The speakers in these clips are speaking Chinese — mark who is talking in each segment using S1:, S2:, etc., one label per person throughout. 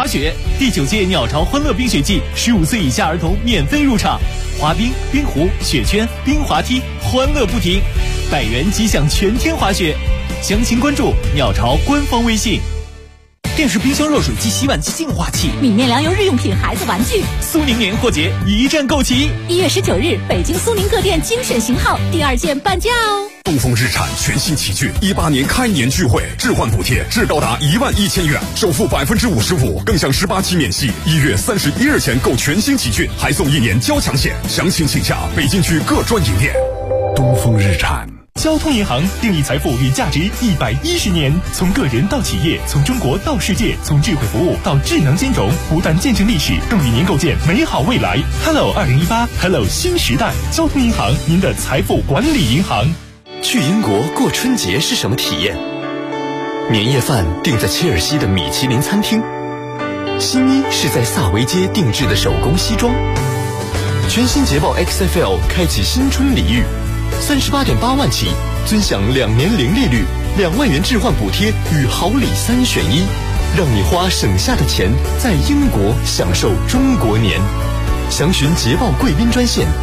S1: 滑雪。第9届鸟巢欢乐冰雪季，15岁以下儿童免费入场，滑冰、冰壶、雪圈、冰滑梯，欢乐不停，100元即享全天滑雪。详情关注鸟巢官方微信。电视、冰箱、热水机、洗碗机、净化器、
S2: 米面粮油日用品、孩子玩具。
S1: 苏宁年货节一站购齐。
S2: 1月19日，北京苏宁各店精选型号第2件半价哦。
S3: 东风日产全新奇骏18年开年聚会，置换补贴至高达11000元，首付55%，更享18期免息。1月31日前购全新奇骏，还送1年交强险。详情请洽北京区各专营店。东风日产。
S4: 交通银行定义财富与价值110年，从个人到企业，从中国到世界，从智慧服务到智能金融，不但见证历史，更与您构建美好未来。Hello 2018 ，Hello 新时代。交通银行，您的财富管理银行。
S5: 去英国过春节是什么体验？年夜饭订在切尔西的米其林餐厅，新衣是在萨维街定制的手工西装。全新捷豹 XFL 开启新春礼遇，38.8万起，尊享2年零利率，2万元置换补贴与好礼3选1，让你花省下的钱在英国享受中国年。详询捷豹贵宾专线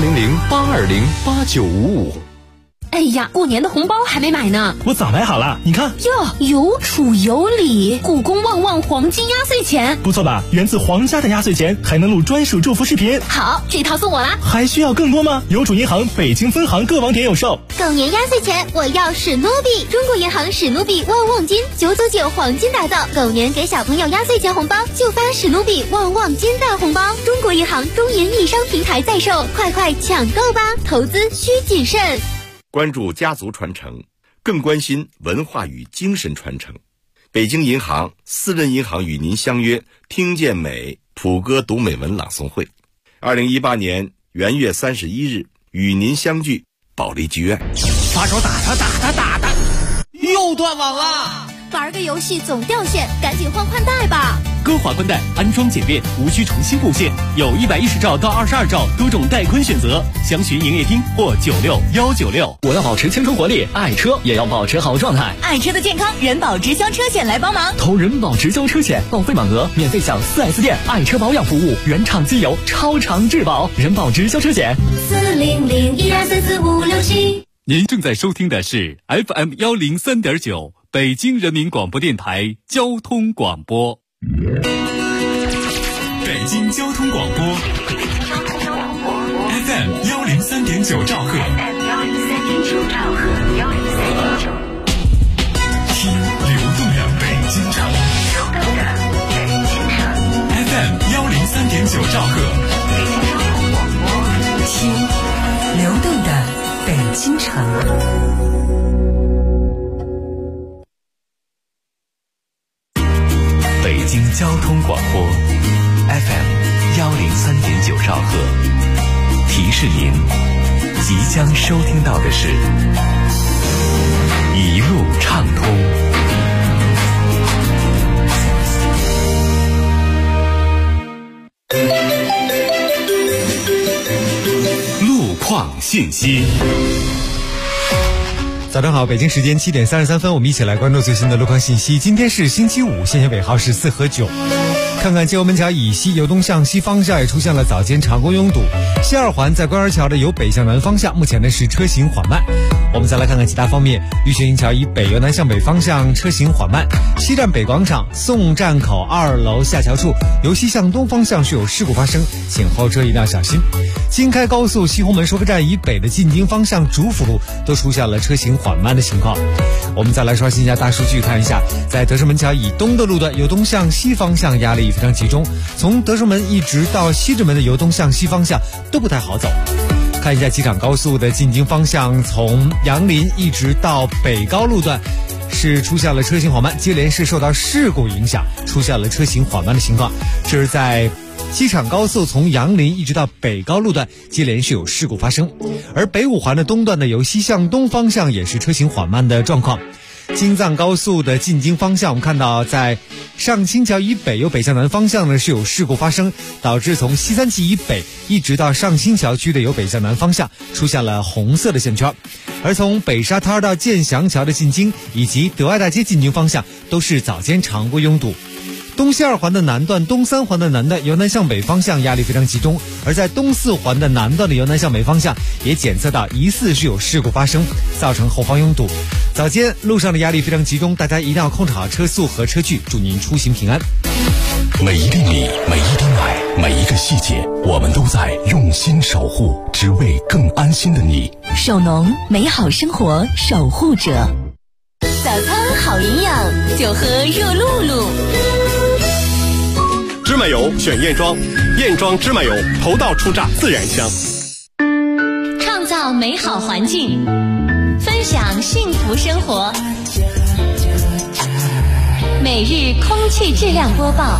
S5: 400-820-8955。
S2: 哎呀，过年的红包还没买呢，
S4: 我早买好了，你看
S2: 哟，有储有礼，故宫旺旺黄金压岁钱，
S4: 不错吧？源自皇家的压岁钱，还能录专属祝福视频。
S2: 好，这套送我啦。
S4: 还需要更多吗？邮储银行北京分行各网点有售。
S6: 狗年压岁钱，我要史努比！中国银行史努比旺旺金999黄金打造，狗年给小朋友压岁钱红包就发史努比旺旺金大红包。中国银行中银易商平台在售，快快抢购吧！投资需谨慎。
S7: 关注家族传承，更关心文化与精神传承。北京银行私人银行与您相约听见美普歌读美文朗诵会，2018年元月31日与您相聚保利剧院。
S1: 把手打他，又断网了。
S6: 玩个游戏总掉线，赶紧换宽带吧。
S1: 歌华宽带安装简便，无需重新布线，有110兆到22兆多种带宽选择，详询营业厅或96196。
S8: 我要保持青春活力，爱车也要保持好状态。
S2: 爱车的健康，人保直销车险来帮忙。
S8: 投人保直销车险，报废满额免费享4S店爱车保养服务，原厂机油，超长质保。人保直销车险
S6: 40012445567。
S9: 您正在收听的是 FM103.9北京人民广播电台交通广播。
S4: 北京交通广播 FM103.9兆赫，听流动的北京城。FM103.9兆赫，
S10: 听流动的北京城。
S11: 北京交通广播 FM103.9兆赫，提示您即将收听到的是一路畅通。
S7: 路况信息。
S12: 早上好，北京时间7点33分，我们一起来关注最新的路况信息。今天是星期五，限行尾号是4和9。看看街头门桥以西由东向西方向也出现了早间长工拥堵，西二环在官园桥的由北向南方向，目前呢是车行缓慢。我们再来看看其他方面，玉泉营桥以北由南向北方向车行缓慢，西站北广场宋站口2楼下桥处由西向东方向是有事故发生，请后车一定要小心。京开高速西红门收费站以北的进京方向主辅路都出现了车行缓慢的情况。我们再来刷新一下大数据，看一下在德胜门桥以东的路段由东向西方向压力非常集中，从德胜门一直到西直门的由东向西方向都不太好走。看一下机场高速的进京方向，从杨林一直到北高路段是出现了车行缓慢，接连是受到事故影响出现了车行缓慢的情况。这是在机场高速从杨林一直到北高路段接连是有事故发生，而北五环的东段呢由西向东方向也是车行缓慢的状况。京藏高速的进京方向，我们看到在上清桥以北由北向南方向呢是有事故发生，导致从西三旗以北一直到上清桥区的由北向南方向出现了红色的线圈，而从北沙滩到建祥桥的进京以及德爱大街进京方向都是早间长过拥堵。 东西二环的南段、东三环的南段由南向北方向压力非常集中，而在东四环的南段的由南向北方向也检测到疑似是有事故发生，造成后方拥堵。早间路上的压力非常集中，大家一定要控制好车速和车距，祝您出行平安。
S3: 每一粒米，每一滴奶，每一个细节，我们都在用心守护，只为更安心的你。
S2: 手农，美好生活守护者。
S6: 早餐好营养，就喝热露露。
S13: 芝麻油选燕庄，燕庄芝麻油头道初榨，自然香。
S2: 创造美好环境，分享幸福生活。每日空气质量播报。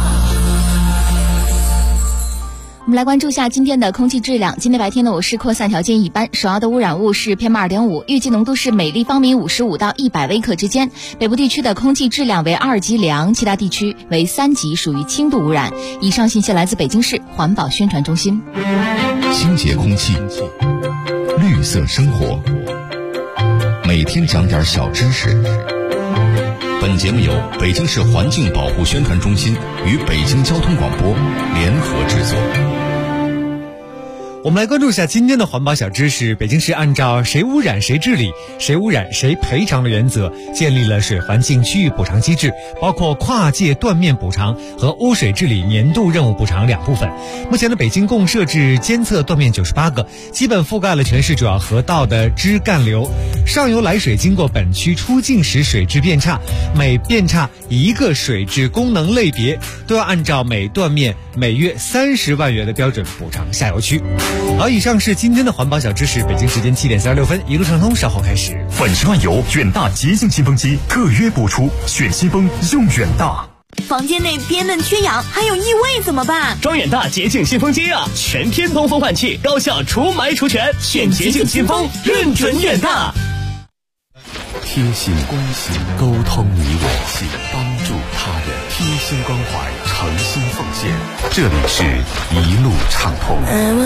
S2: 我们来关注一下今天的空气质量。今天白天呢，我市扩散条件一般，首要的污染物是 PM2.5， 预计浓度是每立方米55到100微克之间。北部地区的空气质量为2级良，其他地区为3级，属于轻度污染。以上信息来自北京市环保宣传中心。
S3: 清洁空气，绿色生活，每天讲点小知识。本节目由北京市环境保护宣传中心与北京交通广播联合制作。
S12: 我们来关注一下今天的环保小知识。北京市按照谁污染谁治理，谁污染谁赔偿的原则，建立了水环境区域补偿机制，包括跨界断面补偿和污水治理年度任务补偿两部分。目前的北京共设置监测断面98个，基本覆盖了全市主要河道的支干流。上游来水经过本区出境时水质变差，每变差一个水质功能类别都要按照每断面每月30万元的标准补偿下游区。好，以上是今天的环保小知识。北京时间7点46分，一路畅通，稍后开始。
S4: 粉十万油远大洁净新风机特约播出，选新风用远大。
S14: 房间内憋闷缺氧还有异味怎么办？
S15: 装远大洁净新风机啊，全天通风换气，高效除霾除醛，选洁净新风，认准远大。
S3: 贴心关心，沟通你我心，帮助他人，贴心关怀，诚心奉献。这里是一路畅通。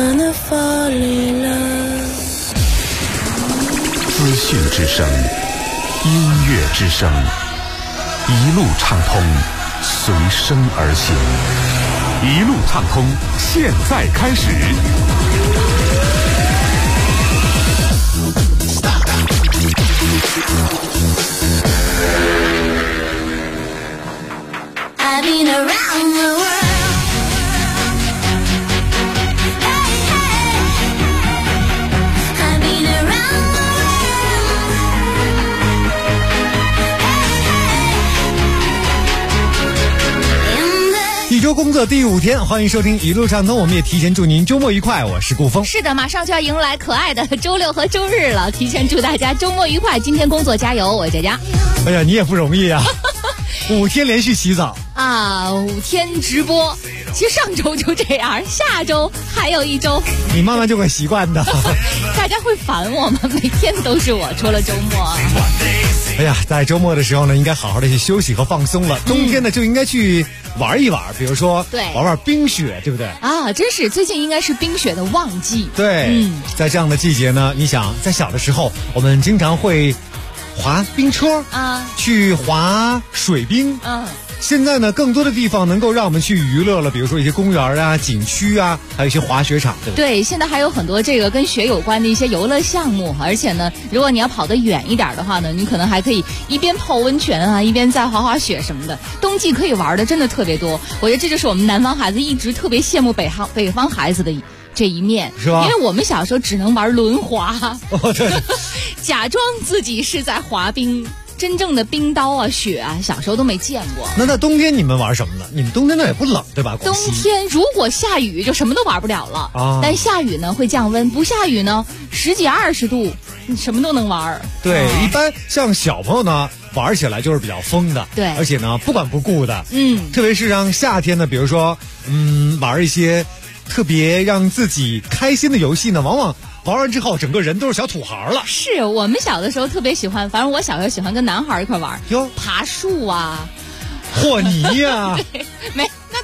S3: 资讯之声，音乐之声，一路畅通，随声而行。一路畅通，现在开始。
S6: I've been around the world. Hey, hey. I've been around the world. Hey, hey.
S12: 一周工作第5天，欢迎收听一路畅通，我们也提前祝您周末愉快。我是顾峰。
S2: 是的，马上就要迎来可爱的周六和周日了，提前祝大家周末愉快，今天工作加油。我佳佳。
S12: 哎呀，你也不容易啊！5天连续洗澡
S2: 啊，5天直播，其实上周就这样，下周还有1周，
S12: 你慢慢就会习惯的。
S2: 大家会烦我吗？每天都是我，除了周末。
S12: 哎呀，在周末的时候呢，应该好好的去休息和放松了。冬天呢，就应该去玩一玩，比如说玩玩冰雪，对不对？
S2: 啊，真是最近应该是冰雪的旺季。
S12: 对，在这样的季节呢，你想在小的时候，我们经常会滑冰车啊，去滑水冰。现在呢，更多的地方能够让我们去娱乐了，比如说一些公园啊、景区啊，还有一些滑雪场，对不对？
S2: 对，现在还有很多这个跟雪有关的一些游乐项目，而且呢，如果你要跑得远一点的话呢，你可能还可以一边泡温泉啊，一边再滑滑雪什么的。冬季可以玩的真的特别多，我觉得这就是我们南方孩子一直特别羡慕北方孩子的这一面，
S12: 是吧？
S2: 因为我们小时候只能玩轮滑，
S12: 对，
S2: 假装自己是在滑冰。真正的冰刀啊、雪啊，小时候都没见过。
S12: 那冬天你们玩什么呢？你们冬天那也不冷对吧？
S2: 冬天如果下雨就什么都玩不了了啊。但下雨呢会降温，不下雨呢10几20度，你什么都能玩。
S12: 对，一般像小朋友呢玩起来就是比较疯的，
S2: 对，
S12: 而且呢不管不顾的，特别是让夏天呢，比如说玩一些特别让自己开心的游戏呢，往往玩完之后整个人都是小土孩了。
S2: 是我们小的时候特别喜欢，反正我小时候喜欢跟男孩一块玩，爬树啊，
S12: 和泥呀、
S2: 对，没那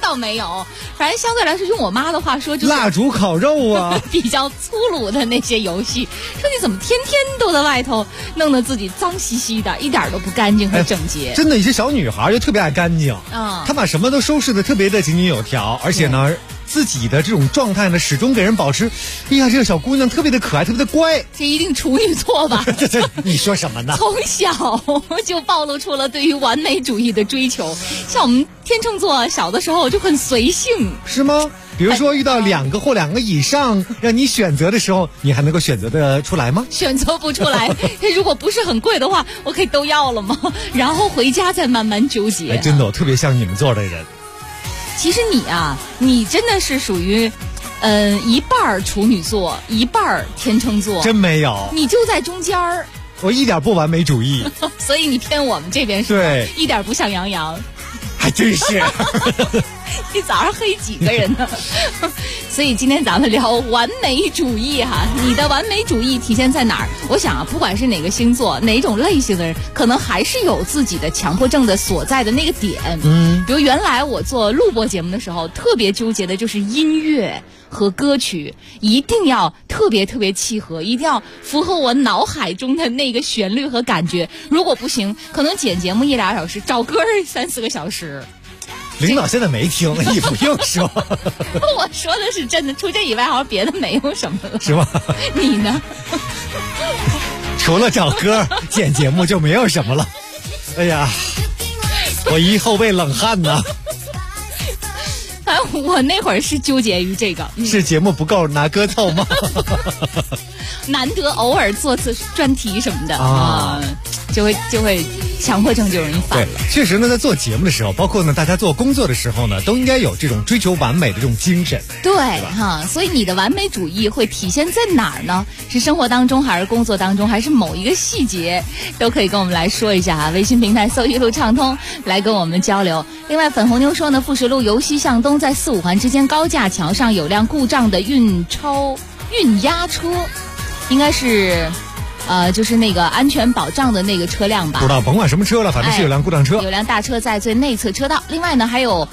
S2: 倒没有，反正相对来说，用我妈的话说，就是
S12: 蜡烛烤肉啊，
S2: 比较粗鲁的那些游戏。说你怎么天天都在外头弄得自己脏兮兮的，一点都不干净和整洁。
S12: 真的，一些小女孩就特别爱干净，她把什么都收拾得特别的井井有条，而且呢，自己的这种状态呢，始终给人保持，哎呀，这个小姑娘特别的可爱，特别的乖。
S2: 这一定处女座吧？
S12: 这你说什么呢？
S2: 从小就暴露出了对于完美主义的追求。像我们天秤座小的时候就很随性，
S12: 是吗？比如说遇到2个或2个以上让你选择的时候，你还能够选择的出来吗？
S2: 选择不出来。如果不是很贵的话，我可以都要了吗？然后回家再慢慢纠结。
S12: 真的，我特别像你们座的人。
S2: 其实你啊，你真的是属于一半处女座，一半天秤座。
S12: 真没有，
S2: 你就在中间儿。
S12: 我一点不完美主义。
S2: 所以你偏我们这边是吧？
S12: 对，
S2: 一点不像杨洋。
S12: 还真是。
S2: 你早上黑几个人呢？所以今天咱们聊完美主义哈，你的完美主义体现在哪儿？我想啊，不管是哪个星座、哪种类型的人，可能还是有自己的强迫症的所在的那个点。比如原来我做录播节目的时候，特别纠结的就是音乐和歌曲一定要特别特别契合，一定要符合我脑海中的那个旋律和感觉。如果不行，可能剪节目1-2小时，找歌3-4个小时。
S12: 领导现在没听，你不用说。
S2: 我说的是真的，除这以外好像别的没有什么了，
S12: 是吗？
S2: 你呢？
S12: 除了找歌剪节目就没有什么了。哎呀，我一后背冷汗呢。
S2: 反正我那会儿是纠结于这个，
S12: 是节目不够拿歌凑吗？
S2: 难得偶尔做次专题什么的啊，就会强迫症就容易犯了。
S12: 对，确实呢，在做节目的时候，包括呢大家做工作的时候呢，都应该有这种追求完美的这种精神。
S2: 对哈，所以你的完美主义会体现在哪儿呢？是生活当中，还是工作当中，还是某一个细节，都可以跟我们来说一下啊。微信平台搜一路畅通来跟我们交流。另外，粉红妞说呢，富士路由西向东在4-5环之间高架桥上有辆故障的运压车，应该是就是那个安全保障的那个车辆吧，
S12: 不知道，甭管什么车了，反正是有辆故障车，
S2: 有辆大车在最内侧车道。另外呢，还有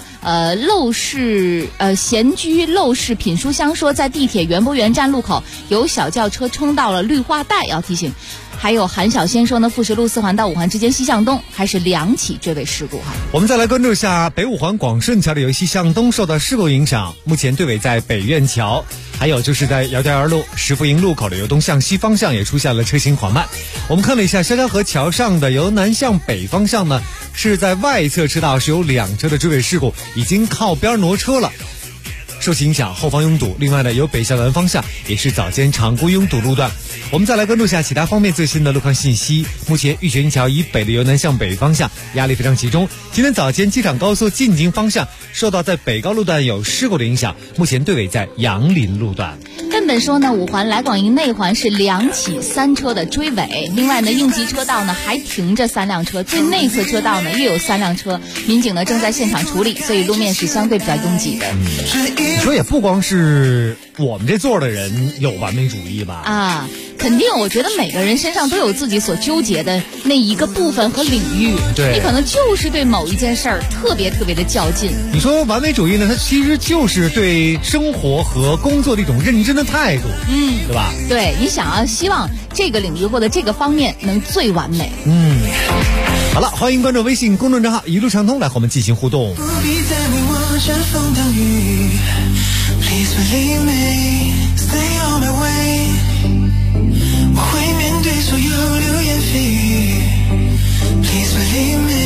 S2: 闲居陋室品书香说，在地铁园博园站路口有小轿车冲到了绿化带，要提醒。还有韩小仙说呢，富士路4环到5环之间西向东还是2起追尾事故哈。
S12: 我们再来关注一下北5环广顺桥的由西向东受到事故影响，目前队尾在北苑桥，还有就是在姚家园路石福营路口的由东向西方向也出现了车行缓慢。我们看了一下潇潇河桥上的由南向北方向呢，是在外侧车道是有2车的追尾事故，已经靠边挪车了，受其影响后方拥堵。另外呢，由北向南方向也是早间长估拥堵路段。我们再来关注一下其他方面最新的路况信息。目前玉泉桥以北的由南向北方向压力非常集中，今天早间机场高速进京方向受到在北高路段有事故的影响，目前队尾在杨林路段。
S2: 根本说呢，5环来广营内环是2起3车的追尾。另外呢，应急车道呢还停着3辆车，最内侧车道呢又有3辆车，民警呢正在现场处理，所以路面是相对比较拥挤的。
S12: 你说也不光是我们这座的人有完美主义吧？
S2: 啊，肯定，我觉得每个人身上都有自己所纠结的那一个部分和领域。
S12: 对，
S2: 你可能就是对某一件事儿特别特别的较劲。
S12: 你说完美主义呢，它其实就是对生活和工作的一种认真的态度，对吧？
S2: 对，你希望这个领域或者这个方面能最完美。
S12: 好了，欢迎关注微信公众账号一路畅通来和我们进行互动。
S16: 不必再为我煽风挡雨 Please believe me Stay on my way 我会面对所有流言蜚语 Please believe me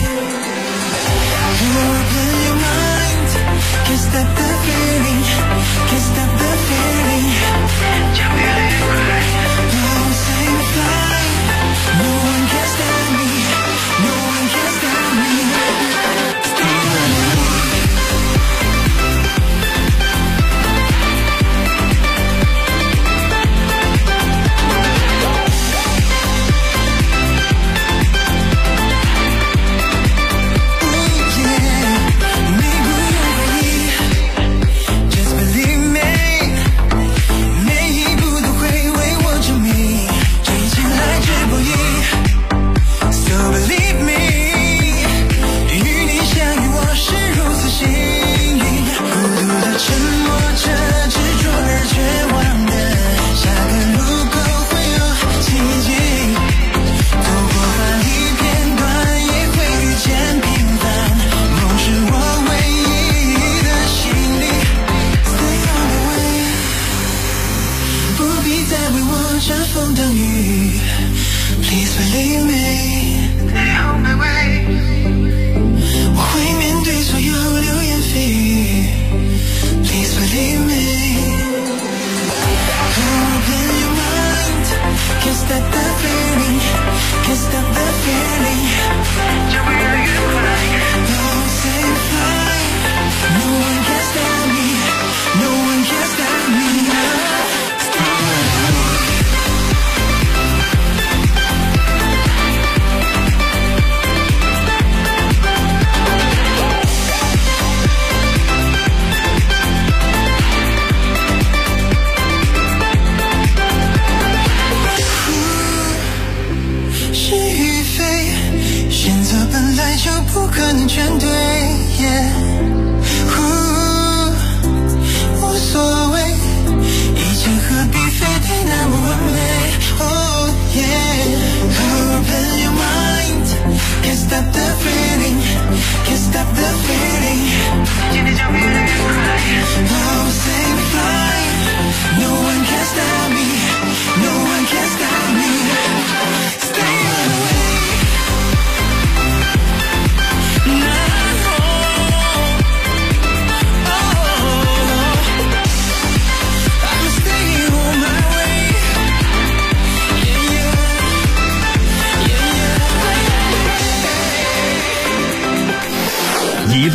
S16: Open your mind Can't stop the feeling Can't stop the feeling 将越来越快 Don't say fly No one can stop me No one can stop me Stay on my way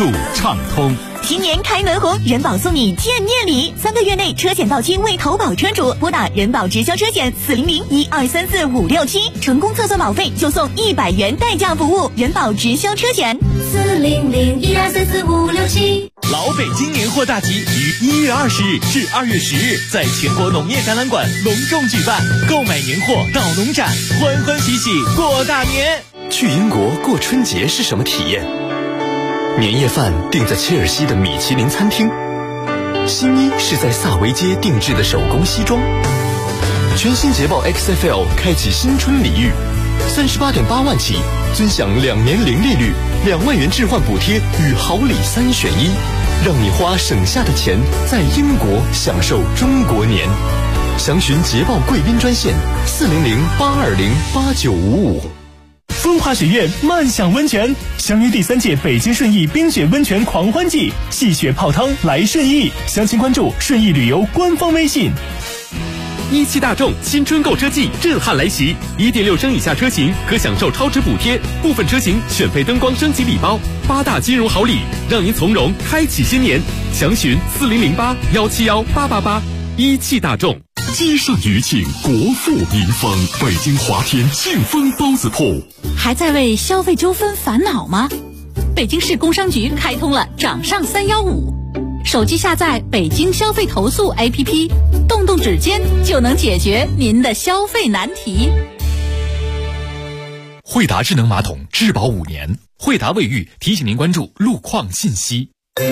S1: 路畅通。
S14: 新年开门红，人保送你见面礼，3个月内车险到期为投保车主，拨打人保直销车险400-1234-567，成功测算保费就送100元代驾服务。人保直销车险
S6: 400-1234-567。
S1: 老北京年货大集于1月20日至2月10日在全国农业展览馆隆重举办，购买年货到农展，欢欢喜喜过大年。
S5: 去英国过春节是什么体验？年夜饭订在切尔西的米其林餐厅，新衣是在萨维街定制的手工西装。全新捷豹 XFL 开启新春礼遇，38.8万起，尊享2年零利率，2万元置换补贴与好礼3选1，让你花省下的钱在英国享受中国年。详询捷豹贵宾专线400-820-8955。
S4: 风华雪苑漫享温泉，相约第3届北京顺义冰雪温泉狂欢季，戏雪泡汤来顺义，详情关注顺义旅游官方微信。
S13: 17大众新春购车季震撼来袭，1.6升以下车型可享受超值补贴，部分车型选配灯光升级礼包，8大金融好礼，让您从容开启新年。详询4008-171-888。17大众。
S3: 积善余庆，国富民丰。北京华天庆丰包子铺。
S17: 还在为消费纠纷烦恼吗？北京市工商局开通了掌上315，手机下载北京消费投诉 APP， 动动指尖就能解决您的消费难题。
S18: 惠达智能马桶质保5年，惠达卫浴提醒您关注路况信息。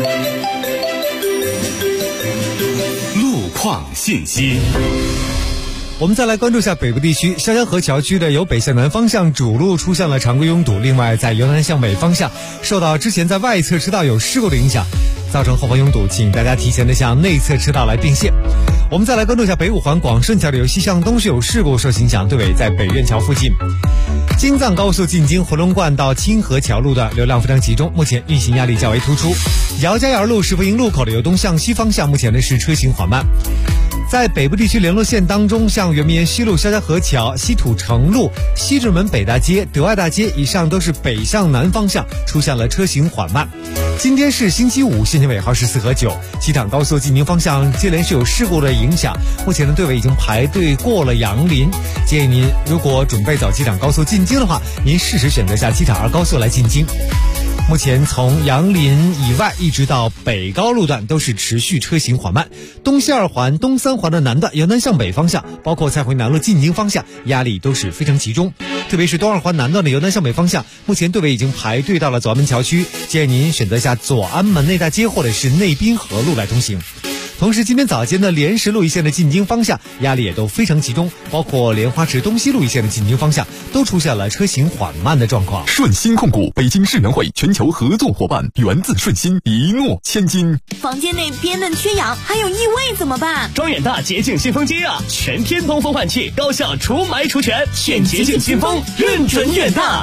S1: 路况信息。
S12: 我们再来关注一下北部地区，潇湘河桥区的由北向南方向主路出现了常规拥堵，另外在由南向北方向受到之前在外侧车道有事故的影响，造成后方拥堵，请大家提前的向内侧车道来并线。我们再来关注一下北五环广顺桥的由西向东是有事故受影响，对尾在北苑桥附近。京藏高速进京回龙观到清河桥路段流量非常集中，目前运行压力较为突出。姚家园路石佛营路口的由东向西方向目前呢是车行缓慢。在北部地区联络线当中，像圆明园西路、潇湘河桥、西土城路、西直门北大街、德爱大街以上都是北向南方向出现了车行缓慢。今天是星期五，线行尾号是4和9，机场高速进京方向接连是有事故的影响，目前的队尾已经排队过了杨林，建议您如果准备走机场高速进京的话，您适时选择下机场2高速来进京。目前从杨林以外一直到北高路段都是持续车行缓慢，东西2环、东3环的南段由南向北方向，包括蔡回南路进京方向压力都是非常集中，特别是东2环南段的由南向北方向，目前队尾已经排队到了左安门桥区，建议您选择下左安门内大街或者是内滨河路来通行。同时今天早间的莲石路一线的进京方向压力也都非常集中，包括莲花池东西路一线的进京方向都出现了车行缓慢的状况。
S3: 顺鑫控股北京世能会全球合作伙伴，源自顺鑫，一诺千金。
S14: 房间内憋闷缺氧还有异味怎么办？
S15: 庄远大洁净新风机啊，全天通风换气，高效除霾除醛，选洁净新风，认准远大。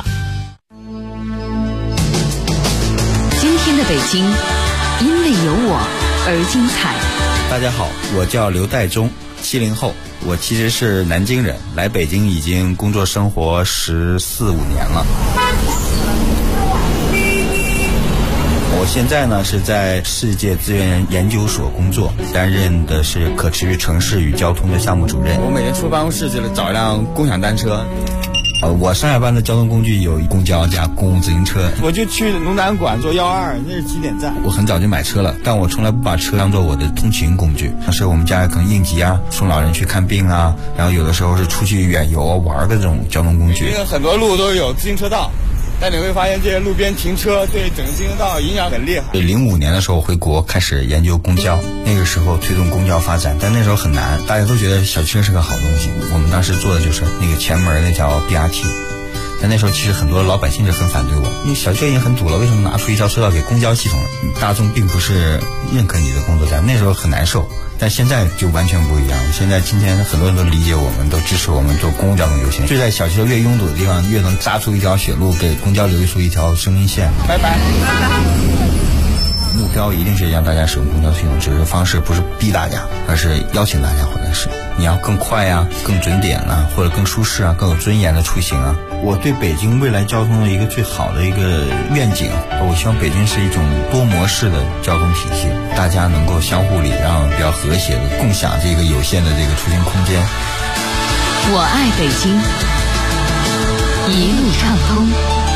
S10: 今天的北京因为有我而精彩。
S19: 大家好，我叫刘代忠，70后，我其实是南京人，来北京已经工作生活14、15年了。我现在呢是在世界资源研究所工作，担任的是可持续城市与交通的项目主任。我每天出办公室就找一辆共享单车。我上下班的交通工具有公交加公共自行车，我就去龙南馆坐122，那是起点站。我很早就买车了，但我从来不把车当做我的通勤工具。那时候我们家可能应急啊，送老人去看病啊，然后有的时候是出去远游玩的这种交通工具。因为很多路都有自行车道，但你会发现这些路边停车对整个自行道影响很厉害。05年的时候回国开始研究公交，那个时候推动公交发展，但那时候很难，大家都觉得小汽车是个好东西。我们当时做的就是那个前门那条 BRT， 但那时候其实很多老百姓是很反对我，因为小汽车已经很堵了，为什么拿出一条车道给公交系统了？大众并不是认可你的工作站，那时候很难受。但现在就完全不一样，现在今天很多人都理解我们，都支持我们做公共交通优先。就在小汽车越拥堵的地方，越能扎出一条血路，给公交留出一条生命线。拜拜。目标一定是让大家使用公交系统，只是方式不是逼大家，而是邀请大家回来使用。你要更快啊，更准点啊，或者更舒适啊，更有尊严的出行啊。 我对北京未来交通的一个最好的一个愿景，我希望北京是一种多模式的交通体系，大家能够相互礼让，比较和谐的共享这个有限的这个出行空间。
S10: 我爱北京，一路畅通。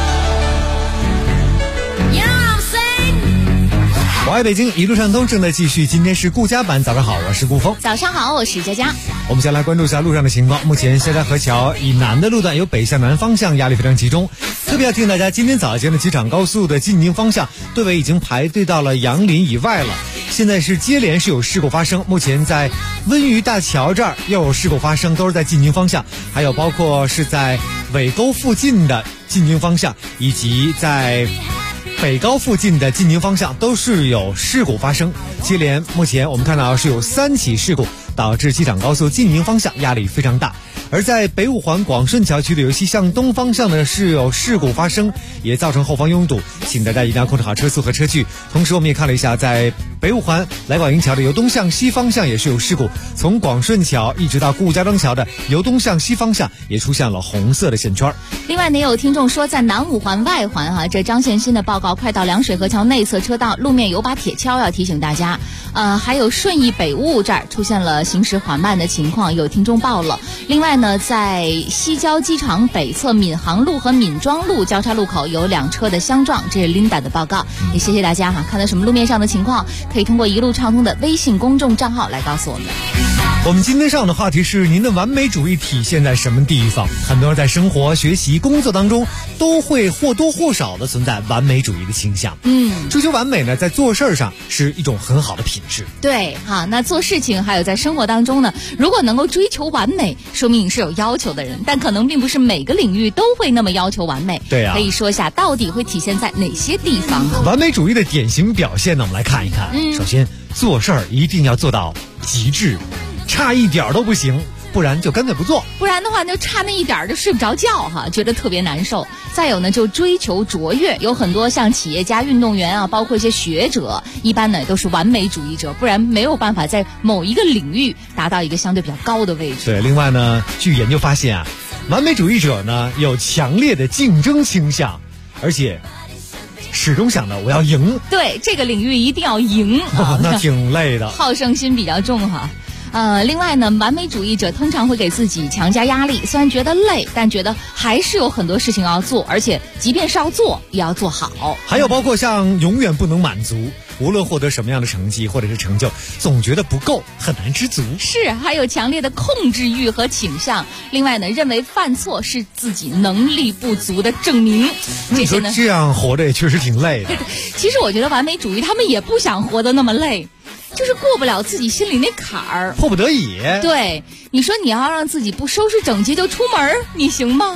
S12: 我爱北京，一路畅通正在继续。今天是顾家版，早上好，我是顾峰。
S2: 早上好，我是佳佳。
S12: 我们先来关注一下路上的情况。目前下家河桥以南的路段有北向南方向压力非常集中，特别要提醒大家，今天早间的机场高速的进京方向队尾已经排队到了杨林以外了。现在是接连是有事故发生，目前在温榆大桥这儿又有事故发生，都是在进京方向，还有包括是在尾沟附近的进京方向，以及在北高附近的进京方向都是有事故发生。接连目前我们看到是有3起事故，导致机场高速进京方向压力非常大。而在北五环广顺桥区的由西向东方向呢是有事故发生，也造成后方拥堵，请大家一定要控制好车速和车距。同时我们也看了一下，在北五环来广营桥的由东向西方向也是有事故，从广顺桥一直到顾家庄桥的由东向西方向也出现了红色的线圈。
S2: 另外呢，有听众说在南五环外环这张县新的报告快到凉水河桥内侧车道路面有把铁锹，要提醒大家。还有顺义北坞这儿出现了行驶缓慢的情况，有听众报了。另外呢，在西郊机场北侧闵行路和闵庄路交叉路口有2车的相撞，这是 Linda 的报告。也谢谢大家看到什么路面上的情况，可以通过一路畅通的微信公众账号来告诉我们。
S12: 我们今天上的话题是您的完美主义体现在什么地方？很多人在生活、学习、工作当中都会或多或少的存在完美主义的倾向。追求完美呢，在做事上是一种很好的品质。
S2: 对那做事情还有在生活当中呢，如果能够追求完美，说明你是有要求的人，但可能并不是每个领域都会那么要求完美。
S12: 对啊，
S2: 可以说一下到底会体现在哪些地方？
S12: 完美主义的典型表现呢，我们来看一看。首先，做事儿一定要做到极致，差一点都不行，不然就干脆不做，
S2: 不然的话就差那一点就睡不着觉觉得特别难受。再有呢，就追求卓越，有很多像企业家、运动员包括一些学者，一般呢都是完美主义者，不然没有办法在某一个领域达到一个相对比较高的位置。
S12: 对，另外呢，据研究发现完美主义者呢有强烈的竞争倾向，而且始终想着我要赢。
S2: 对，这个领域一定要赢
S12: 那挺累的，
S2: 好胜心比较重另外呢，完美主义者通常会给自己强加压力，虽然觉得累，但觉得还是有很多事情要做，而且即便是要做，也要做好。
S12: 还有包括像永远不能满足，无论获得什么样的成绩或者是成就，总觉得不够，很难知足。
S2: 是，还有强烈的控制欲和倾向。另外呢，认为犯错是自己能力不足的证明。
S12: 你说这样活着也确实挺累的。
S2: 其实我觉得完美主义他们也不想活得那么累，就是过不了自己心里那坎儿，
S12: 迫不得已。
S2: 对，你说你要让自己不收拾整洁就出门，你行吗？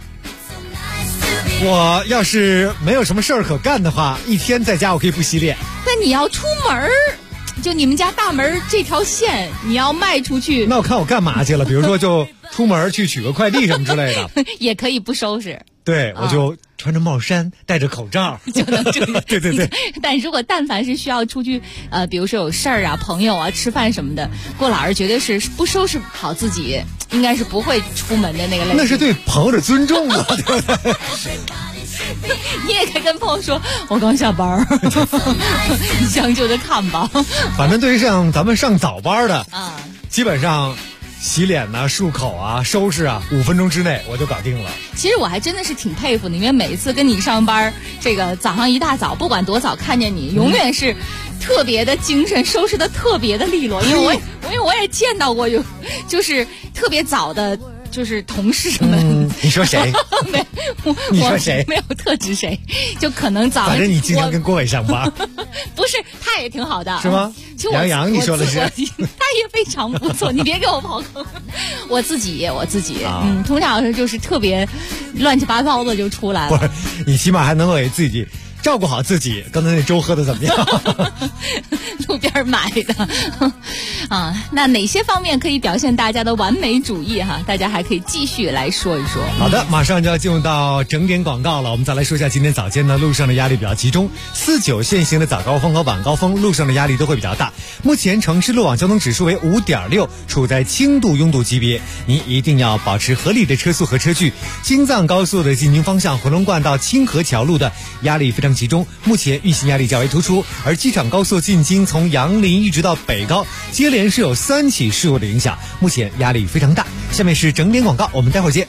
S12: 我要是没有什么事儿可干的话，一天在家我可以不洗脸。
S2: 但你要出门，就你们家大门这条线，你要迈出去，
S12: 那我看我干嘛去了？比如说就出门去取个快递什么之类的，
S2: 也可以不收拾。
S12: 对，我就穿着帽衫，戴着口罩
S2: 就能注意。
S12: 对对对。
S2: 但如果但凡是需要出去，比如说有事儿朋友吃饭什么的，郭老师绝对是不收拾好自己，应该是不会出门的那个类型。
S12: 那是对朋友的尊重啊，对不对？
S2: 你也可以跟朋友说，我刚下班，你将就着看吧。
S12: 反正对于像咱们上早班的基本上洗脸漱口收拾5分钟之内我就搞定了。
S2: 其实我还真的是挺佩服你，因为每一次跟你上班，这个早上一大早不管多早看见你，永远是特别的精神，收拾的特别的利落。因为我也见到过有就是特别早的就是同事们。
S12: 你说谁？你说谁？
S2: 没有特指谁，就可能早上。
S12: 反正你经常跟郭伟上班。
S2: 不是，他也挺好的。
S12: 是吗？杨洋，你说的是？他
S2: 也非常不错，你别给我刨坑。我自己，通常就是特别乱七八糟的就出来了。
S12: 不是，你起码还能够给自己照顾好自己。刚才那粥喝的怎么样？
S2: 路边买的啊。那哪些方面可以表现大家的完美主义哈？大家还可以继续来说一说。
S12: 好的，马上就要进入到整点广告了。我们再来说一下今天早间呢路上的压力比较集中，4、9限行的早高峰和晚高峰路上的压力都会比较大。目前城市路网交通指数为5.6，处在轻度拥堵级别，您一定要保持合理的车速和车距。京藏高速的进京方向回龙观到清河桥路的压力非常集中，目前运行压力较为突出。而机场高速进京从杨林一直到北高，接连是有3起事故的影响，目前压力非常大。下面是整点广告，我们待会儿见。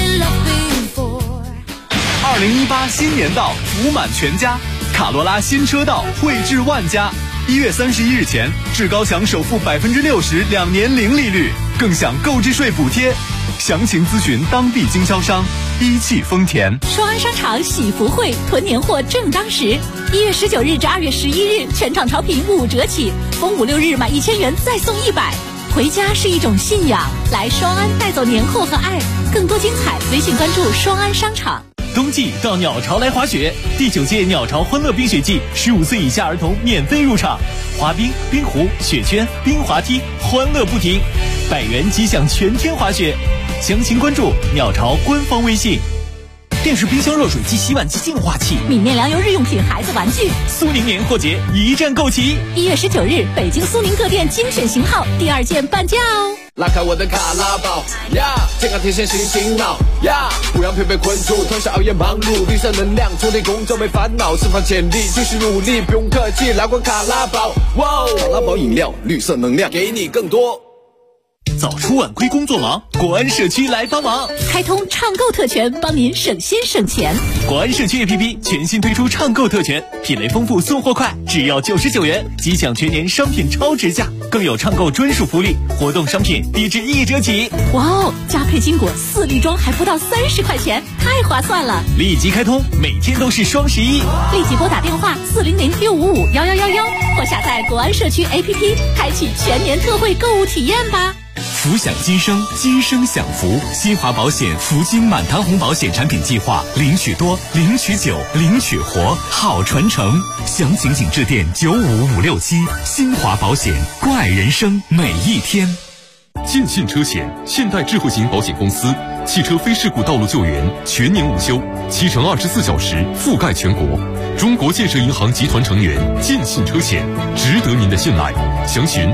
S1: 2018新年到，福满全家，卡罗拉新车到，惠至万家。1月31日前，至高享首付60%，2年零利率，更享购置税补贴。详情咨询当地经销商一汽丰田。
S17: 双安商场喜福会囤年货正当时，1月19日至2月11日，全场超品5折起，逢5、6日满1000元再送100。回家是一种信仰，来双安带走年货和爱。更多精彩，微信关注双安商场。
S1: 冬季到鸟巢来滑雪，第9届鸟巢欢乐冰雪季，15岁以下儿童免费入场，滑冰、冰壶、雪圈、冰滑梯，欢乐不停，100元即享全天滑雪。详情关注鸟巢官方微信。电视、冰箱、热水机、洗碗机、净化器、
S17: 米面粮油日用品、孩子玩具。
S1: 苏宁年货节一站购齐。
S17: 1月19日，北京苏宁各店精选型号第2件半价哦。
S20: 拉开我的卡拉宝呀，健康天线醒醒脑呀，不让疲惫困住，通宵熬夜忙碌，绿色能量充电工作没烦恼，释放潜力继续努力，不用客气，来罐卡拉宝，哇，卡拉宝饮料，绿色能量给你更多。
S1: 早出晚归工作忙，国安社区来帮忙，
S17: 开通畅购特权，帮您省心省钱。
S1: 国安社区 APP 全新推出畅购特权，品类丰富，送货快，只要99元即享全年商品超值价，更有畅购专属福利，活动商品低至1折起。
S17: 哇哦，加配金果4粒装还不到30块钱，太划算了！
S1: 立即开通，每天都是双11，
S17: 立即拨打电话400-655-1111或下载国安社区 APP， 开启全年特惠购物体验吧。
S9: 福享今生，今生享福。新华保险福金满堂红保险产品计划，领取多，领取久，领取活，好传承。详情请致电95567。新华保险，怪人生每一天。
S13: 建信车险，现代智慧型保险公司，汽车非事故道路救援全年无休，7乘24小时覆盖全国。中国建设银行集团成员，建信车险，值得您的信赖。详询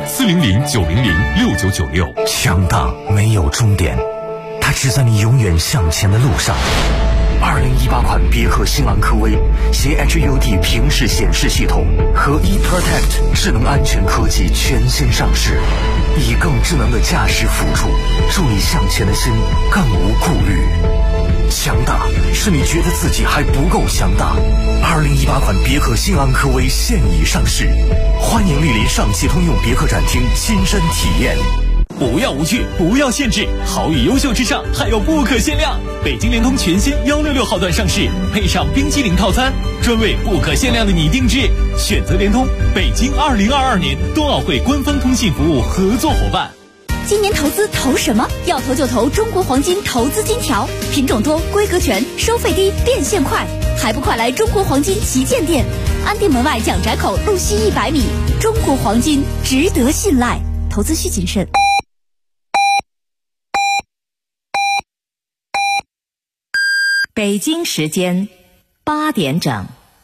S13: 400-900-6996。
S11: 强大没有终点，它只在你永远向前的路上。2018款别克新昂科威携 HUD 平视显示系统和 eProtect 智能安全科技全新上市，以更智能的驾驶辅助，助你向前的心更无顾虑。强大是你觉得自己还不够强大。2018款别克新昂科威现已上市，欢迎莅临上汽通用别克展厅亲身体验。
S1: 不要无趣，不要限制，好与优秀之上还有不可限量。北京联通全新166号段上市，配上冰激凌套餐，专为不可限量的你定制。选择联通，北京2022年冬奥会官方通信服务合作伙伴。
S14: 今年投资投什么？要投就投中国黄金投资金条，品种多，规格全，收费低，变现快，还不快来中国黄金旗舰店，安定门外蒋宅口路西100米。中国黄金值得信赖，投资需谨慎。
S10: 北京时间8点整。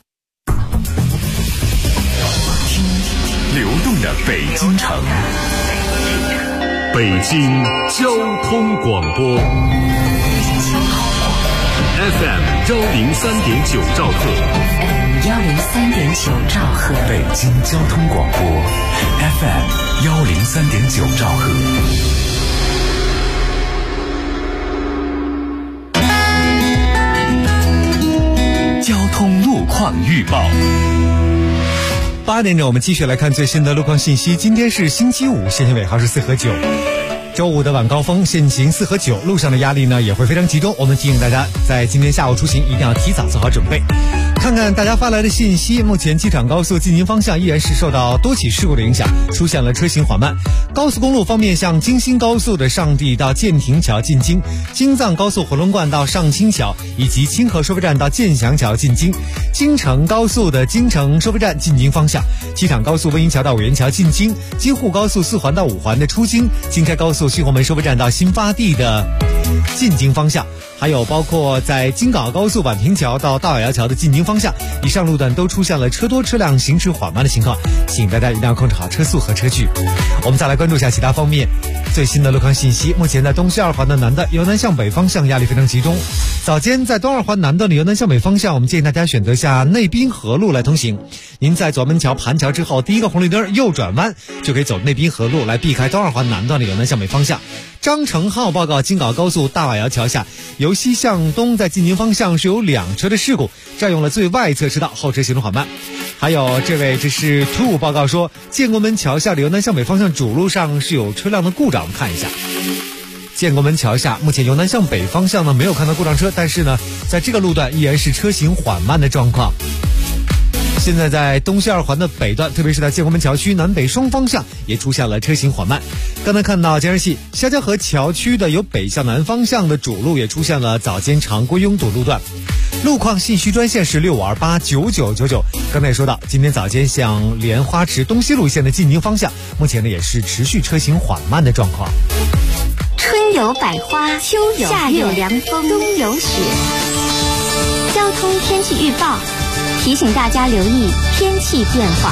S3: 流动的北京城，北京交通广播 FM 103.9兆赫
S10: 103.9兆赫，
S11: 北京交通广播 FM 103.9兆赫。
S1: 交通路况预报。
S12: 8点整，我们继续来看最新的路况信息。今天是星期五，限行尾号是4和9。周五的晚高峰限行4和9，路上的压力呢也会非常集中。我们提醒大家，在今天下午出行一定要提早做好准备。 看看大家发来的信息，目前机场高速进京方向依然是受到多起事故的影响，出现了车行缓慢。高速公路方面，像京新高速的上地到建亭桥进京，京藏高速回龙观到上清桥，以及清河收费站到建祥桥进京，京承高速的京承收费站进京方向，机场高速温沂桥到五原桥进京，京沪高速4环到5环的出京，京开高速西红门收费站到新发地的进京方向，还有包括在京港高速宛平桥到大瓦窑桥的进京方向，以上路段都出现了车多车辆行驶缓慢的情况，请大家一定要控制好车速和车距。我们再来关注一下其他方面最新的路况信息。目前在东西2环的南段由南向北方向压力非常集中，早间在东2环南段的由南向北方向，我们建议大家选择下内滨河路来通行。您在左门桥盘桥之后，第一个红绿灯右转弯就可以走内滨河路来避开东2环南段的由南向北方向。张成浩报告，京港高速大瓦窑桥下由西向东在进京方向是有2车的事故，占用了最外侧车道，后车行动缓慢。还有这是兔报告说，建国门桥下的由南向北方向主路上是有车辆的故障，我们看一下。建国门桥下目前由南向北方向呢没有看到故障车，但是呢在这个路段依然是车行缓慢的状况。现在在东西2环的北段，特别是在建国门桥区南北双方向也出现了车行缓慢。刚才看到江西虾江河桥区的由北向南方向的主路也出现了早间常规拥堵路段。路况信息专线是65289999。刚才也说到，今天早间向莲花池东西路线的进京方向，目前呢也是持续车行缓慢的状况。
S6: 春有百花，秋有夏有凉风，冬有雪。交通天气预报提醒大家留意天气变化。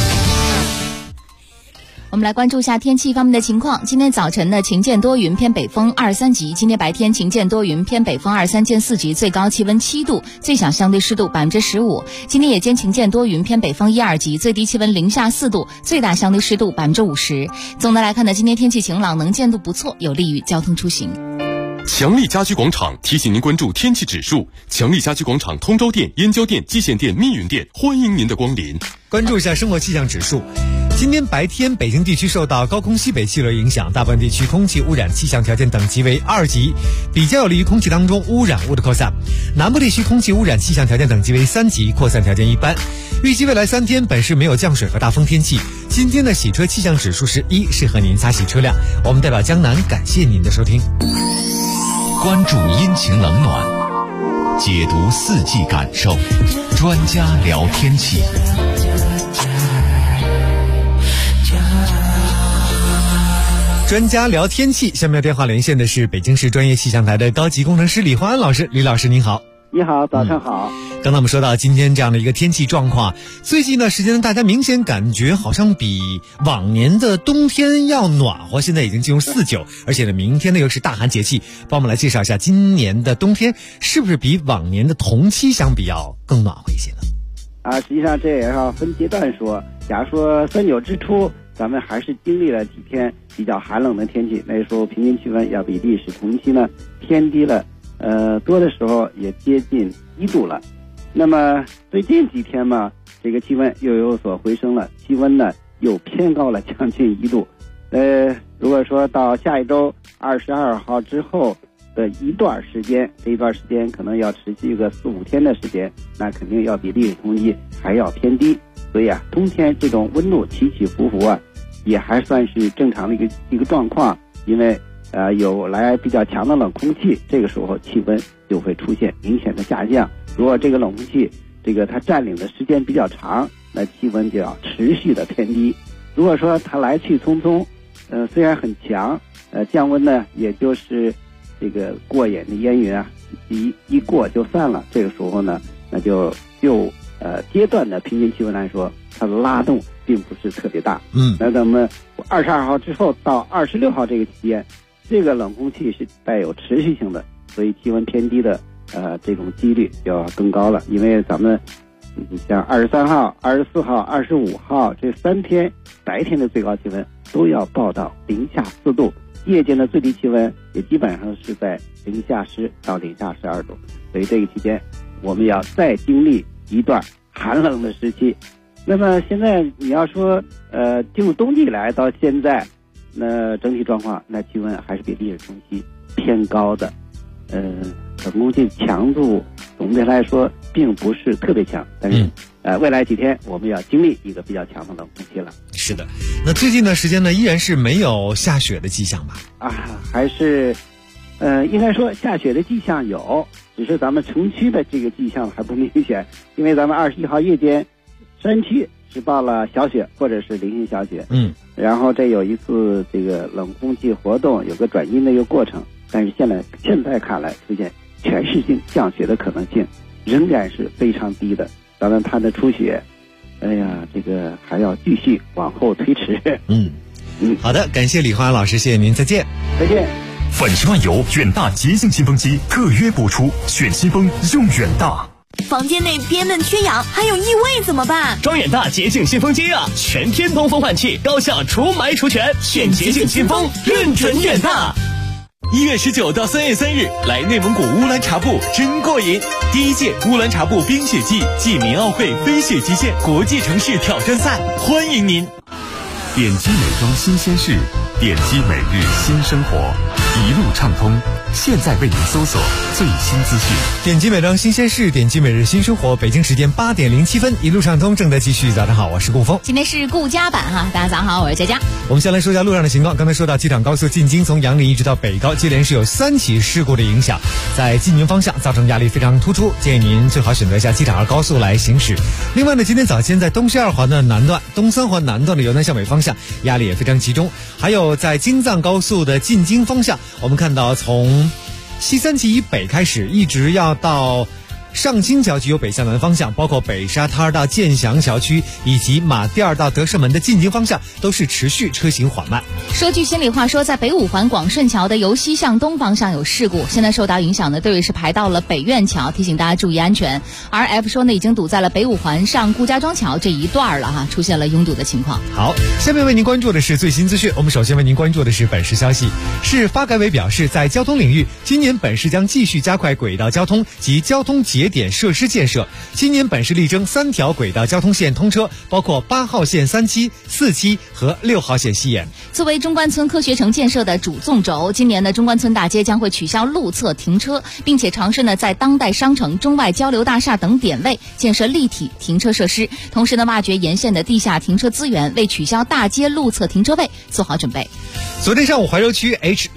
S2: 我们来关注一下天气方面的情况。今天早晨呢，晴间多云，偏北风2、3级。今天白天晴间多云，偏北风2、3见4级，最高气温7度，最小相对湿度15%。今天夜间晴间多云，偏北风1、2级，最低气温零下4度，最大相对湿度50%。总的来看呢，今天天气晴朗，能见度不错，有利于交通出行。
S13: 强力家居广场提醒您关注天气指数。强力家居广场通州店、燕郊店、蓟县店、密云店，欢迎您的光临。
S12: 关注一下生活气象指数。今天白天，北京地区受到高空西北气流影响，大部分地区空气污染气象条件等级为2级，比较有利于空气当中污染物的扩散。南部地区空气污染气象条件等级为3级，扩散条件一般。预计未来3天本市没有降水和大风天气。今天的洗车气象指数是1，适合您擦洗车辆。我们代表江南感谢您的收听。
S9: 关注阴晴冷暖，解读4季感受，专家聊天气。
S12: 专家聊天气，下面电话连线的是北京市专业气象台的高级工程师李焕安老师。李老师您好。
S21: 你好，早上好。
S12: 刚才我们说到今天这样的一个天气状况，最近一段时间大家明显感觉好像比往年的冬天要暖和，现在已经进入4·9，而且呢明天呢又是大寒节气，帮我们来介绍一下今年的冬天是不是比往年的同期相比要更暖和一些呢？
S21: 实际上这也要分阶段说。假如说3·9之初，咱们还是经历了几天比较寒冷的天气，那时候平均气温要比历史同期呢偏低了，多的时候也接近1度了。那么最近几天嘛，这个气温又有所回升了，气温呢又偏高了将近1度。如果说到下一周22号之后的一段时间，这一段时间可能要持续个4、5天的时间，那肯定要比历史同期还要偏低。所以啊，冬天这种温度起起伏伏啊，也还算是正常的一个状况。因为有来比较强的冷空气，这个时候气温就会出现明显的下降。如果这个冷空气它占领的时间比较长，那气温就要持续的偏低。如果说它来去匆匆，虽然很强，降温呢也就是这个过眼的烟云啊，一过就散了。这个时候呢，那就阶段的平均气温来说，它的拉动并不是特别大。那咱们22号之后到26号这个期间，这个冷空气是带有持续性的，所以气温偏低的这种几率就要更高了。因为咱们像23号、24号、25号这3天白天的最高气温都要报到零下4度，夜间的最低气温也基本上是在零下10到零下12度。所以这个期间我们要再经历一段寒冷的时期。那么现在你要说进入冬季来到现在，那整体状况那气温还是比历史同期偏高的。冷空气强度总的来说并不是特别强，但是未来几天我们要经历一个比较强的冷空气了。
S12: 是的，那最近的时间呢，依然是没有下雪的迹象吧？
S21: 还是应该说下雪的迹象有，只是咱们城区的这个迹象还不明显，因为咱们21号夜间山区是报了小雪或者是零星小雪，然后这有一次这个冷空气活动有个转阴的一个过程，但是现在看来出现全市性降雪的可能性仍然是非常低的，当然它的出雪，这个还要继续往后推迟。
S12: 好的，感谢李焕老师，谢谢您，再见。
S21: 再见。
S4: 反十万油远大洁净新风机特约播出，选新风用远大。
S14: 房间内憋闷缺氧还有异味怎么办？
S15: 装远大洁净新风机啊，全天通风换气，高效除霾除醛，选洁净新风，认准远大。
S1: 1月19到3月3日，来内蒙古乌兰察布真过瘾！第1届乌兰察布冰雪季暨民奥会飞雪极限国际城市挑战赛，欢迎您！
S8: 点击美妆新鲜事，点击每日新生活，一路畅通。现在为您搜索最新资讯。
S12: 点击美妆新鲜事，点击每日新生活。北京时间8点07分，一路畅通正在继续。早上好，我是顾峰。
S2: 今天是顾家版哈，大家早上好，我是佳佳。
S12: 我们先来说一下路上的情况。刚才说到机场高速进京从杨凌一直到北高，接连是有3起事故的影响，在进京方向造成压力非常突出，建议您最好选择一下机场2高速来行驶。另外呢，今天早间在东西2环的南段、东3环南段的由南向北方向压力也非常集中，还有在京藏高速的进京方向，我们看到从西三旗以北开始，一直要到上清桥区有北向南方向，包括北沙滩到建祥桥区以及马甸到德胜门的进京方向都是持续车行缓慢。
S2: 说句心里话，说在北5环广顺桥的由西向东方向有事故，现在受到影响的队伍是排到了北苑桥，提醒大家注意安全。而 F 说呢，已经堵在了北5环上顾家庄桥这一段了哈，出现了拥堵的情况。
S12: 好，下面为您关注的是最新资讯。我们首先为您关注的是本市消息。市发改委表示，在交通领域，今年本市将继续加快轨道交通及交通节点设施建设。今年本市力争3条轨道交通线通车，包括8号线3期、4期和6号线西延。
S2: 作为中关村科学城建设的主纵轴，今年的中关村大街将会取消路侧停车，并且尝试呢在当代商城、中外交流大厦等点位建设立体停车设施，同时呢挖掘沿线的地下停车资源，为取消大街路侧停车位做好准备。
S12: 昨天上午，怀柔区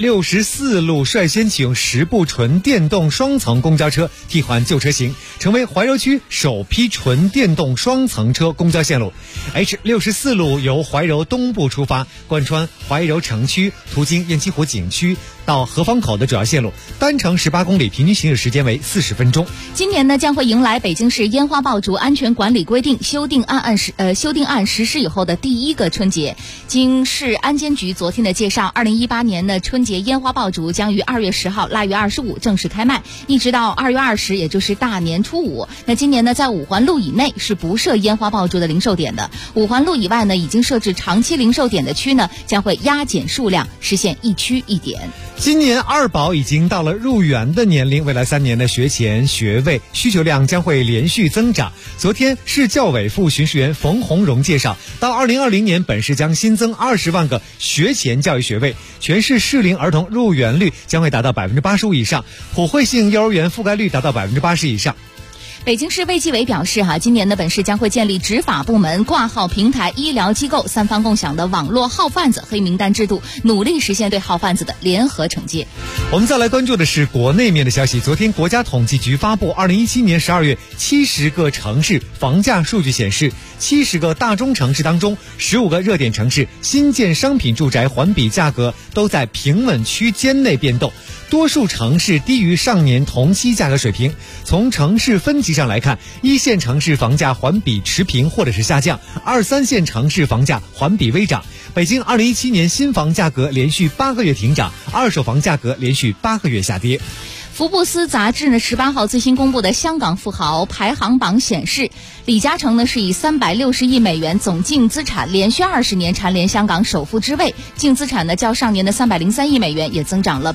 S12: H64路率先启用10部纯电动双层公交车替换旧车型，成为怀柔区首批纯电动双层车公交线路。H64路由怀柔东部出发，贯穿怀柔城区，途经雁栖湖景区到河坊口的主要线路，单程18公里，平均行驶时间为40分钟。
S2: 今年呢，将会迎来北京市烟花爆竹安全管理规定修订案实施以后的第1个春节。经市安监局昨天的介绍，2018年的春节烟花爆竹将于2月10号腊月25正式开卖，一直到2月20，也就是大年初5。那今年呢，在5环路以内是不设烟花爆竹的零售点的，5环路以外呢，已经设置长期零售点的区呢，将会压减数量，实现1区1点。
S12: 今年2保已经到了入园的年龄，未来3年的学前学位需求量将会连续增长。昨天，市教委副巡视员冯红荣介绍，到2020年，本市将新增20万个学前教育学位，全市适龄儿童入园率将会达到85%以上，普惠性幼儿园覆盖率达到80%以上。
S2: 北京市卫计委表示今年的本市将会建立执法部门、挂号平台、医疗机构3方共享的网络号贩子黑名单制度，努力实现对号贩子的联合惩戒。
S12: 我们再来关注的是国内面的消息。昨天，国家统计局发布2017年12月70个城市房价数据显示，70个大中城市当中，15个热点城市新建商品住宅环比价格都在平稳区间内变动，多数城市低于上年同期价格水平。从城市分级上来看，1线城市房价环比持平或者是下降，2、3线城市房价环比微涨。北京2017年新房价格连续8个月停涨，二手房价格连续8个月下跌。
S2: 福布斯杂志呢18号最新公布的香港富豪排行榜显示，李嘉诚呢是以360亿美元总净资产连续20年蝉联香港首富之位，净资产呢较上年的303亿美元也增长了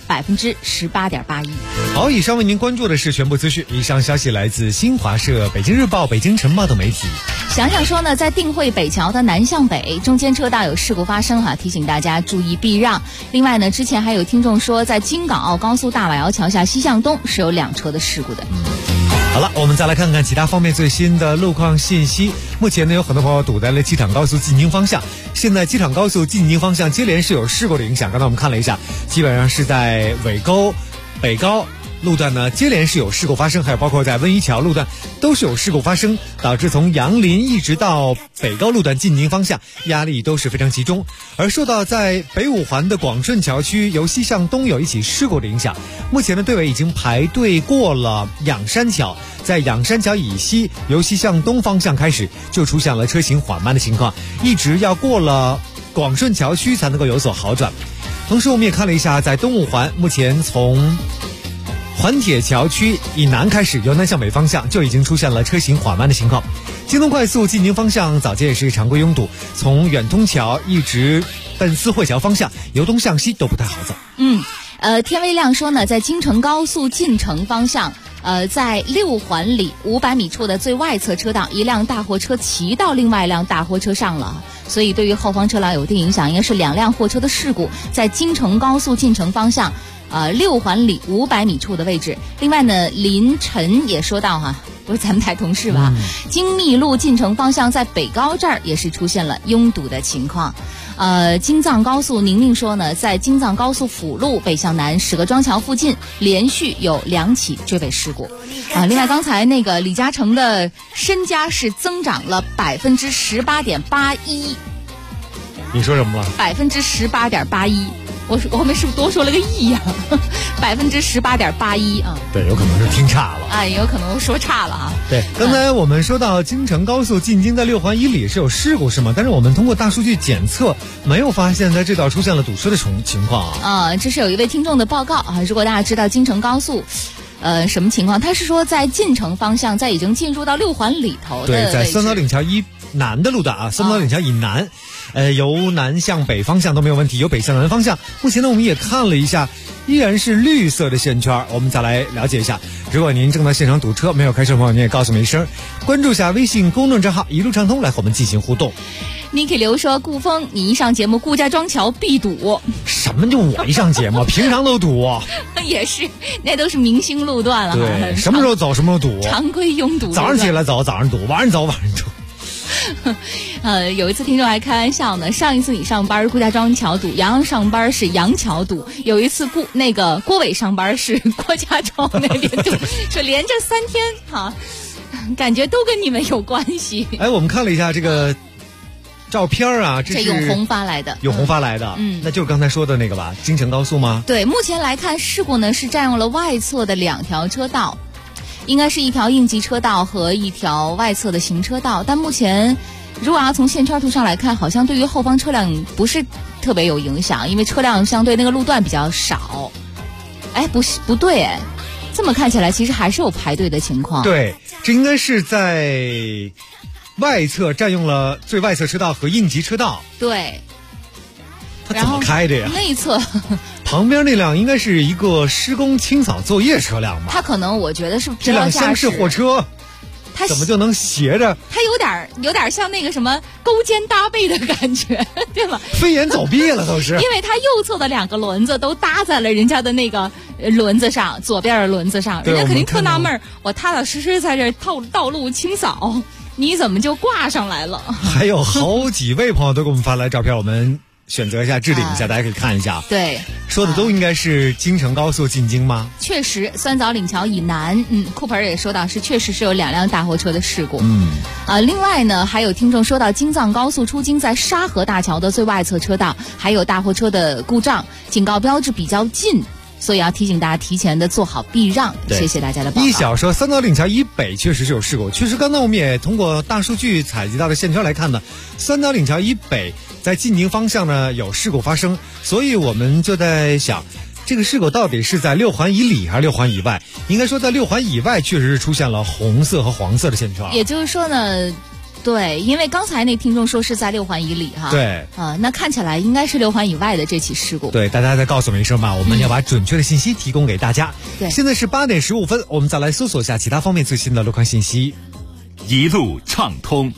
S2: 18.81%。
S12: 好，以上为您关注的是全部资讯。以上消息来自新华社、北京日报、北京晨报等媒体。
S2: 想想说呢，在定惠北桥的南向北中间车道有事故发生提醒大家注意避让。另外呢，之前还有听众说，在京港澳高速大瓦窑桥下西向东是有2车的事故的。
S12: 好了，我们再来看看其他方面最新的路况信息。目前呢，有很多朋友堵在了机场高速进京方向。现在机场高速进京方向接连是有事故的影响。刚才我们看了一下，基本上是在尾沟、北高路段呢，接连是有事故发生，还有包括在温沂桥路段都是有事故发生，导致从杨林一直到北高路段进京方向压力都是非常集中。而受到在北五环的广顺桥区由西向东有一起事故的影响，目前的队尾已经排队过了仰山桥，在仰山桥以西由西向东方向开始就出现了车行缓慢的情况，一直要过了广顺桥区才能够有所好转。同时我们也看了一下，在东五环目前从环铁桥区以南开始，由南向北方向就已经出现了车行缓慢的情况。京东快速进京方向早间也是常规拥堵，从远通桥一直奔四惠桥方向，由东向西都不太好走。
S2: 天微亮说呢，在京承高速进城方向，在6环里500米处的最外侧车道，一辆大货车骑到另外一辆大货车上了，所以对于后方车辆有一定影响，应该是2辆货车的事故，在京承高速进城方向。6环里500米处的位置。另外呢，林晨也说到哈，不是咱们台同事吧？京密路进城方向在北高这儿也是出现了拥堵的情况。京藏高速宁宁说呢，在京藏高速辅路北向南史各庄桥附近连续有2起追尾事故。另外刚才那个李嘉诚的身家是增长了18.81%。
S12: 你说什么了
S2: ？18.81%。我们是不是多说了个亿呀？18.81%啊！
S12: 对，有可能是听差了。
S2: 有可能说差了啊。
S12: 对，刚才我们说到京承高速进京在6环以里是有事故是吗？但是我们通过大数据检测，没有发现在这道出现了堵车的情况
S2: 啊。这是有一位听众的报告啊。如果大家知道京承高速，什么情况？他是说在进城方向，在已经进入到6环里头的
S12: 对，在三岛岭桥以南的路段啊，三岛岭桥以南。由南向北方向都没有问题，由北向南方向，目前呢我们也看了一下，依然是绿色的线圈。我们再来了解一下，如果您正在现场堵车没有开车的朋友，您也告诉我们一声，关注一下微信公众账号一路畅通来和我们进行互动。
S2: Niki 刘说，顾峰你一上节目顾家庄桥必堵。
S12: 什么就我一上节目平常都堵
S2: 也是，那都是明星路段了。
S12: 对，什么时候走什么时候堵，
S2: 常规拥堵，
S12: 早上起来走早上堵，晚上走晚上堵。
S2: 有一次听众还开玩笑呢，上一次你上班顾家庄桥堵，杨洋上班是杨桥堵，有一次郭伟上班是郭家庄那边堵，说连着3天哈，感觉都跟你们有关系。
S12: 我们看了一下这个照片啊，这是
S2: 永红发来的，
S12: 那就是刚才说的那个吧，京承高速吗？
S2: 对，目前来看事故呢是占用了外侧的2条车道。应该是一条应急车道和一条外侧的行车道，但目前如果要从线圈图上来看，好像对于后方车辆不是特别有影响，因为车辆相对那个路段比较少。不对，这么看起来其实还是有排队的情况。
S12: 对，这应该是在外侧占用了最外侧车道和应急车道。
S2: 对，
S12: 它怎么开的呀？
S2: 内侧
S12: 旁边那辆应该是一个施工清扫作业车辆吧？
S2: 它可能我觉得是
S12: 这辆厢式货车，它怎么就能斜着？
S2: 它有点像那个什么勾肩搭背的感觉，对吗？
S12: 飞檐走壁了都是。
S2: 因为它右侧的2个轮子都搭在了人家的那个轮子上，左边的轮子上，人家肯定特纳闷，我踏踏实实在这道路清扫，你怎么就挂上来了？
S12: 还有好几位朋友都给我们发来照片，我们选择一下置顶一下，大家可以看一下。
S2: 对，
S12: 说的都应该是京承高速进京吗？
S2: 确实，三枣岭桥以南，库珀也说到是确实是有2辆大货车的事故。另外呢，还有听众说到京藏高速出京在沙河大桥的最外侧车道还有大货车的故障，警告标志比较近。所以要提醒大家提前的做好避让，谢谢大家的报告。
S12: 一小说三枣岭桥以北确实是有事故，确实刚才我们也通过大数据采集到的线圈来看呢，三枣岭桥以北在进京方向呢有事故发生，所以我们就在想，这个事故到底是在6环以里还是6环以外？应该说在6环以外确实是出现了红色和黄色的线圈。
S2: 也就是说呢，对，因为刚才那听众说是在6环以里哈，
S12: 对
S2: 那看起来应该是6环以外的这起事故。
S12: 对，大家再告诉我们一声吧，我们要把准确的信息提供给大家。
S2: 对，
S12: 现在是8点15分，我们再来搜索一下其他方面最新的路况信息。
S18: 一路畅通。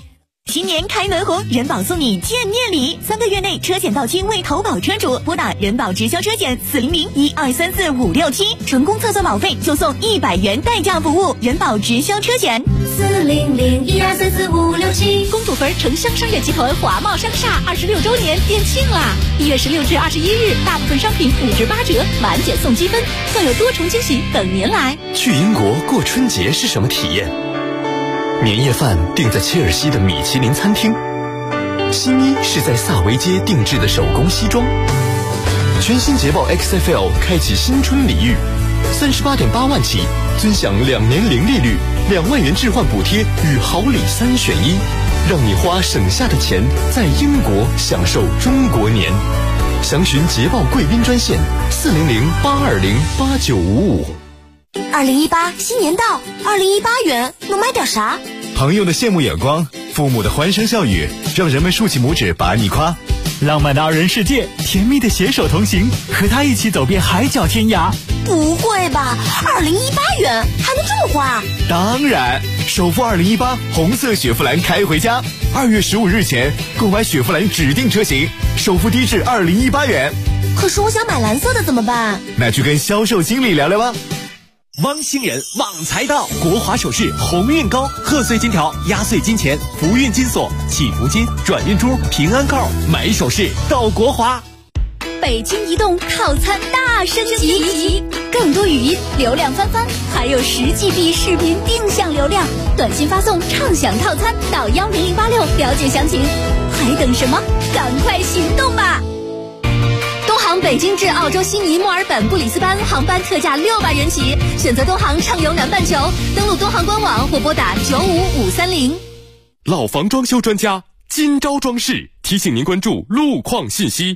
S14: 新年开门红，人保送你见面礼，3个月内车险到期为投保车主，拨打人保直销车险400-1234-567，成功测算保费就送100元代驾服务。人保直销车险
S6: 400-1234-567。
S17: 公主坟城乡商业集团华贸商厦26周年店庆啦！1月16至21日，大部分商品5至8折，满减送积分，更有多重惊喜等您来。
S5: 去英国过春节是什么体验？年夜饭订在切尔西的米其林餐厅，新衣是在萨维街定制的手工西装。全新捷豹 XFL 开启新春礼遇，38.8万起，尊享2年零利率，2万元置换补贴与好礼3选1，让你花省下的钱在英国享受中国年。详询捷豹贵宾专线400-820-8955。
S14: 2018新年到，2018元能买点啥？
S7: 朋友的羡慕眼光，父母的欢声笑语，让人们竖起拇指把你夸。
S1: 浪漫的2人世界，甜蜜的携手同行，和他一起走遍海角天涯。
S14: 不会吧，2018元还能这么花？
S7: 当然，首付2018红色雪佛兰开回家，2月15日前购买雪佛兰指定车型，首付低至2018元。
S14: 可是我想买蓝色的怎么办？
S7: 那去跟销售经理聊聊吧。
S1: 汪星人旺财到，国华首饰鸿运高，贺岁金条、压岁金钱、福运金锁、祈福金、转运珠、平安扣，买首饰到国华。
S17: 北京移动套餐大升级，更多语音流量翻番，还有10GB 视频定向流量，短信发送畅享套餐到10086了解详情。还等什么？赶快行动吧！东航北京至澳洲悉尼、墨尔本、布里斯班航班特价600元起，选择东航畅游南半球，登录东航官网或拨打95530。
S13: 老房装修专家今朝装饰提醒您关注路况信息。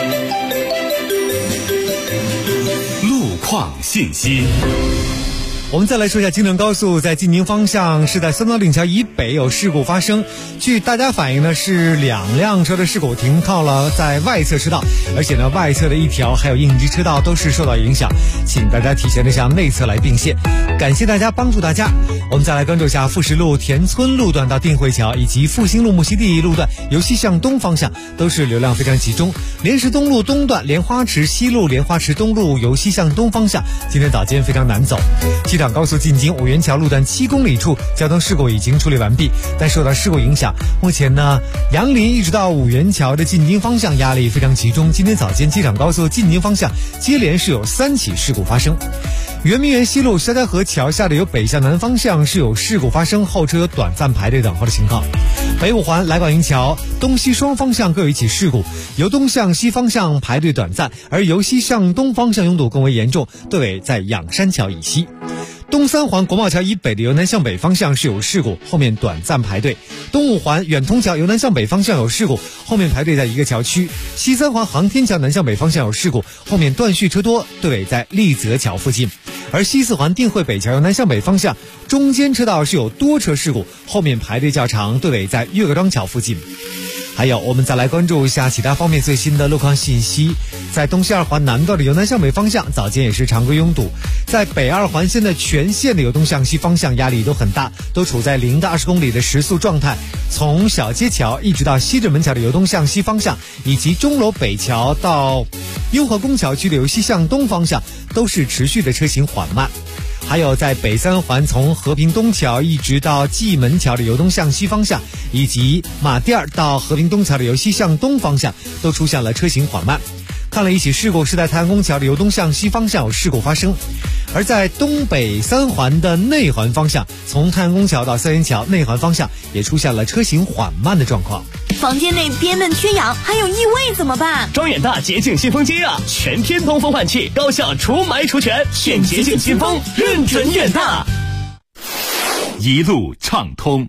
S9: 路况信息。
S12: 我们再来说一下京承高速在晋宁方向是在三道岭桥以北有事故发生，据大家反映呢是2辆车的事故停靠了在外侧车道，而且呢外侧的一条还有应急车道都是受到影响，请大家提前的向内侧来并线，感谢大家帮助大家。我们再来关注一下富石路田村路段到定慧桥以及复兴路木樨地路段由西向东方向都是流量非常集中，莲石东路东段莲花池西路莲花池东路由西向东方向今天早间非常难走。机场高速进京五元桥路段7公里处交通事故已经处理完毕，但受到事故影响，目前呢杨林一直到五元桥的进京方向压力非常集中，今天早间机场高速进京方向接连是有3起事故发生。圆明园西路肖家河桥下的由北向南方向是有事故发生，后车有短暂排队等候的情况。北五环来广营桥东西双方向各有一起事故，由东向西方向排队短暂，而由西向东方向拥堵更为严重，队尾在仰山桥以西。东三环国贸桥以北的由南向北方向是有事故，后面短暂排队。东五环远通桥由南向北方向有事故，后面排队在一个桥区。西三环航天桥南向北方向有事故，后面断续车多，队尾在立泽桥附近。而西四环定慧北桥由南向北方向中间车道是有多车事故，后面排队较长，队尾在岳各庄桥附近。还有我们再来关注一下其他方面最新的路况信息。在东西二环南段的由南向北方向早间也是常规拥堵，在北二环线的全线的由东向西方向压力都很大，都处在0到20公里的时速状态，从小街桥一直到西直门桥的由东向西方向，以及钟楼北桥到雍和宫桥区的由西向东方向都是持续的车行缓慢。还有在北三环从和平东桥一直到蓟门桥的由东向西方向，以及马甸到和平东桥的由西向东方向都出现了车行缓慢。看了一起事故是在太阳宫桥的由东向西方向有事故发生，而在东北三环的内环方向，从太阳宫桥到三元桥内环方向也出现了车行缓慢的状况。
S14: 房间内憋闷缺氧还有异味怎么办？
S15: 庄远大洁净新风机啊，全天通风换气，高效除霾除醛，选洁净新风，认准远大。
S9: 一路畅通。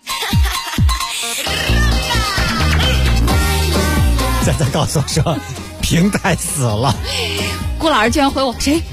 S12: 再告诉我说平台死了，
S2: 顾老师居然回我谁？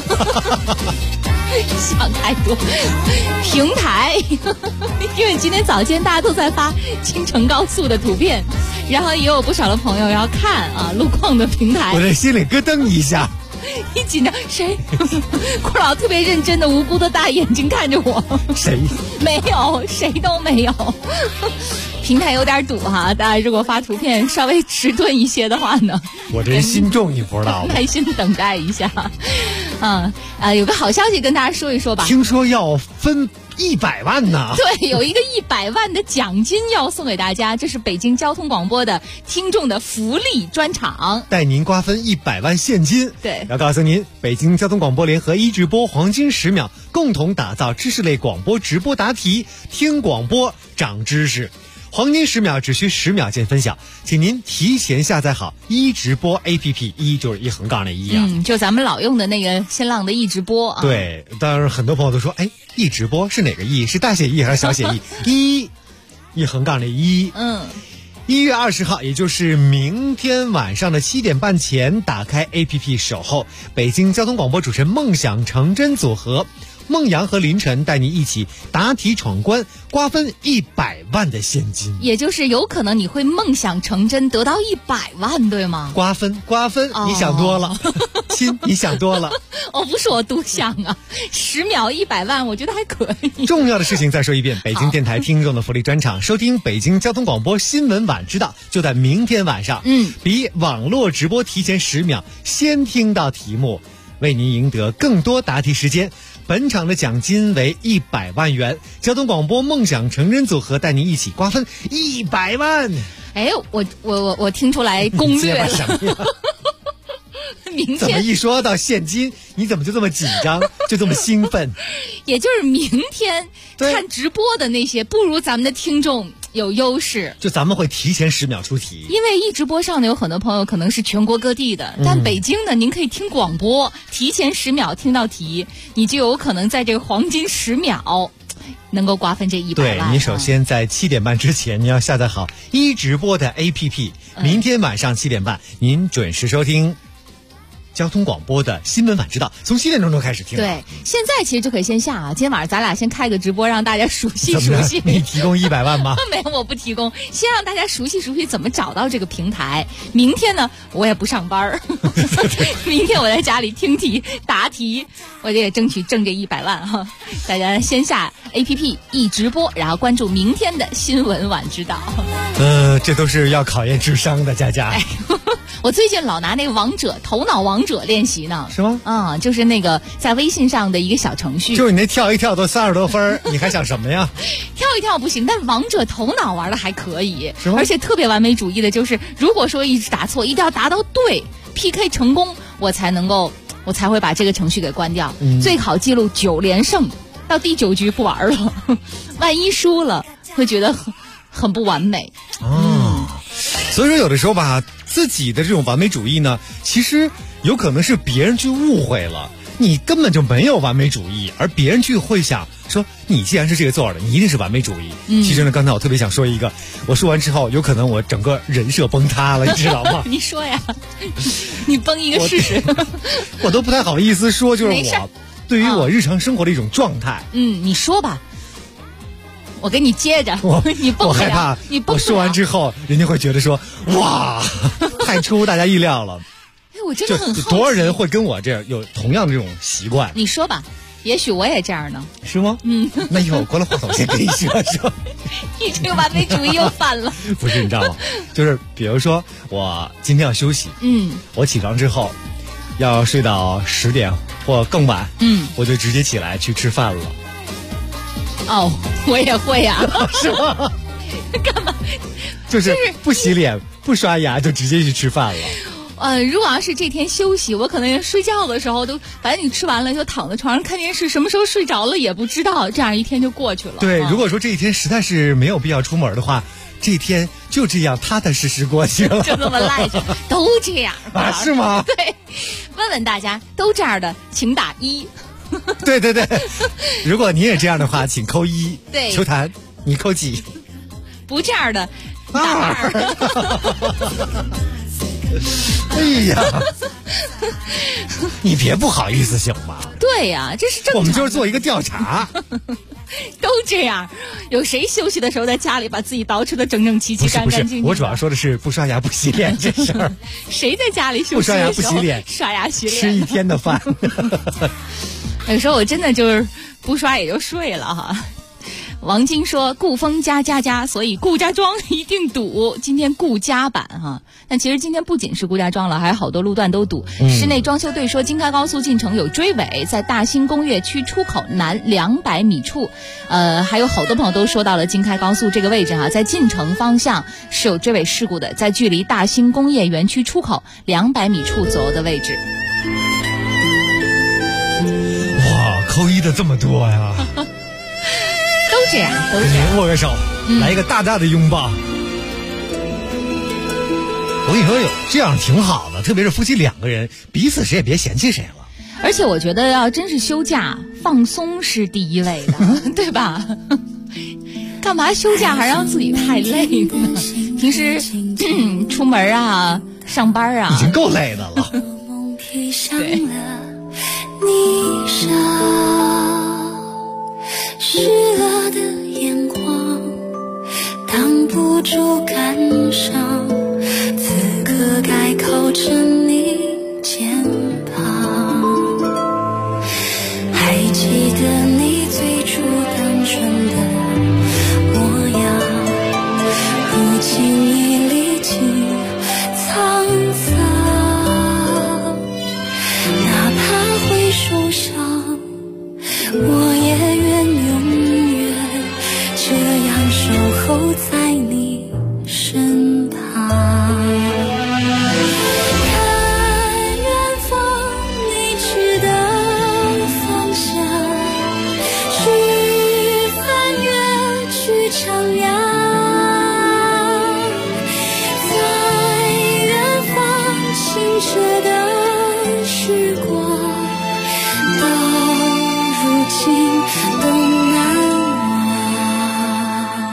S2: 想太多。平台，因为今天早间大家都在发京承高速的图片，然后也有不少的朋友要看啊路况的平台，
S12: 我这心里咯噔一下。
S2: 一紧张，谁？顾老特别认真的无辜的大眼睛看着我。
S12: 谁？
S2: 没有，谁都没有。 平台有点堵哈，大家如果发图片稍微迟钝一些的话呢，
S12: 我这心重你不知道吗？
S2: 耐心等待一下。有个好消息跟大家说一说吧。
S12: 听说要分100万呢。
S2: 对，有一个100万的奖金要送给大家，这是北京交通广播的听众的福利专场，
S12: 带您瓜分100万现金。
S2: 对，
S12: 要告诉您，北京交通广播联合一直播黄金10秒，共同打造知识类广播直播答题，听广播长知识。黄金10秒只需10秒见分晓，请您提前下载好一直播 APP， 一就是一横杠的一啊，
S2: 就咱们老用的那个新浪的一直播啊。
S12: 对，当然很多朋友都说，一直播是哪个一？是大写一还是小写一？一横杠的一。1月20号，也就是明天晚上的7点半前，打开 APP 守候北京交通广播主持人梦想成真组合。孟阳和凌晨带你一起答题闯关，瓜分100万的现金，
S2: 也就是有可能你会梦想成真，得到100万，对吗？
S12: 瓜分，你想多了，亲，你想多了。
S2: 不是我多想啊，10秒100万，我觉得还可以。
S12: 重要的事情再说一遍，北京电台听众的福利专场，收听北京交通广播新闻晚知道，就在明天晚上。比网络直播提前10秒，先听到题目，为您赢得更多答题时间。本场的奖金为100万元，交通广播梦想成真组合带您一起瓜分100万。
S2: 我听出来攻略了。明天
S12: 怎么一说到现金，你怎么就这么紧张，就这么兴奋？
S2: 也就是明天看直播的那些，不如咱们的听众有优势。
S12: 就咱们会提前10秒出题，
S2: 因为一直播上呢有很多朋友可能是全国各地的，但北京呢您可以听广播，提前10秒听到题，你就有可能在这个黄金10秒能够瓜分这100万。
S12: 对，你首先在7点半之前，你要下载好一直播的 APP，明天晚上7点半，您准时收听交通广播的新闻晚知道，从7点钟开始听。
S2: 对，现在其实就可以先下啊。今天晚上咱俩先开个直播，让大家熟悉熟悉。
S12: 你提供100万吗？
S2: 没有，我不提供。先让大家熟悉熟悉怎么找到这个平台。明天呢，我也不上班明天我在家里听题答题，我也争取挣这100万哈。大家先下 APP 一直播，然后关注明天的新闻晚知道。
S12: 这都是要考验智商的，佳佳。
S2: 我最近老拿那个头脑王者练习呢。
S12: 是吗？
S2: 就是那个在微信上的一个小程序。
S12: 就是你那跳一跳都30多分，你还想什么呀？
S2: 跳一跳不行，但王者头脑玩的还可以，
S12: 是吗？
S2: 而且特别完美主义的，就是如果说一直答错，一定要答到对 PK 成功，我才会把这个程序给关掉。最好记录9连胜，到第9局不玩了，万一输了会觉得很不完美。
S12: 所以说有的时候吧，自己的这种完美主义呢，其实有可能是别人去误会了，你根本就没有完美主义，而别人去会想说你既然是这个做的，你一定是完美主义。其实呢，刚才我特别想说一个，我说完之后有可能我整个人设崩塌了，你知道吗？
S2: 你说呀，你崩一个试试。
S12: 我都不太好意思说，就是我对于我日常生活的一种状态。
S2: 你说吧，我给你接着。你崩不了，
S12: 我害怕我说完之后人家会觉得说哇太出乎大家意料了。
S2: 我真的很好奇，
S12: 多少人会跟我这样有同样的这种习惯？
S2: 你说吧，也许我也这样呢。
S12: 是吗？那一会儿我关了话筒先跟你说说。
S2: 你这个完美主义又犯了。
S12: 不是，你知道吗？就是比如说我今天要休息，我起床之后要睡到10点或更晚，我就直接起来去吃饭了。
S2: 我也会啊。
S12: 是吗？
S2: 干嘛？
S12: 就是不洗脸不刷牙就直接去吃饭了。
S2: 如果要是这天休息，我可能睡觉的时候都，反正你吃完了就躺在床上看电视，什么时候睡着了也不知道，这样一天就过去了。
S12: 对，如果说这一天实在是没有必要出门的话，这一天就这样踏踏实实过去了。
S2: 就这么赖着，都这样
S12: 啊？是吗？
S2: 对，问问大家，都这样的请打1。
S12: 对，如果你也这样的话，请扣1。
S2: 对，
S12: 球坛你扣几？
S2: 不这样的打2。
S12: 哎呀，你别不好意思行吗？
S2: 对呀，这是正常的。
S12: 我们就是做一个调查。
S2: 都这样，有谁休息的时候在家里把自己捯饬的整整齐齐、干干净净？
S12: 我主要说的是不刷牙不洗脸这事儿。
S2: 谁在家里休息
S12: 不刷牙不洗脸，
S2: 刷牙洗脸，
S12: 吃一天的饭？
S2: 有时候我真的就是不刷也就睡了哈。 王晶说顾风加，所以顾家庄一定堵。今天顾家版哈，但其实今天不仅是顾家庄了，还有好多路段都堵。室内装修队说京开高速进城有追尾，在大兴工业区出口南200米处，还有好多朋友都说到了京开高速这个位置哈，在进城方向是有追尾事故的，在距离大兴工业园区出口200米处左右的位置。
S12: 哇，扣一的这么多呀！
S2: 都这样，
S12: 跟您握个手，来一个大大的拥抱。我跟你说，有这样挺好的，特别是夫妻2个人，彼此谁也别嫌弃谁了。
S2: 而且我觉得要真是休假，放松是第一位的，对吧？干嘛休假还让自己太累呢？平时出门啊、上班啊，
S12: 已经够累的了。
S2: 对。
S16: 你上湿了的眼光，挡不住感伤，此刻该靠着你肩膀。还记得你最初单纯的模样，如今已历经沧桑，哪怕会受伤，我也愿永远这样守候在你身旁。看远方你指的方向，去翻越，去徜徉，在远方清澈的时光，到如今都难忘。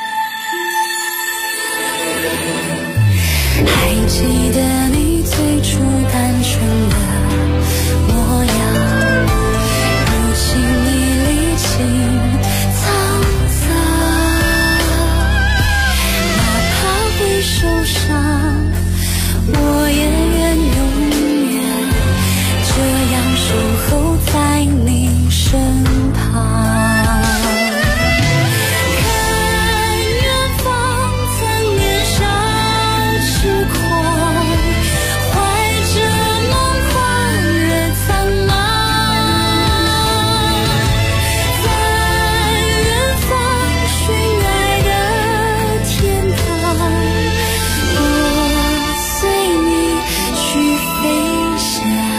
S16: 还记得你最初单纯的模样，如今已历经沧桑，哪怕会受伤，我也愿永远这样守候在你身旁。看远方曾年少痴狂，怀着梦跨越苍茫，在远方寻爱的天堂，我随你去飞翔。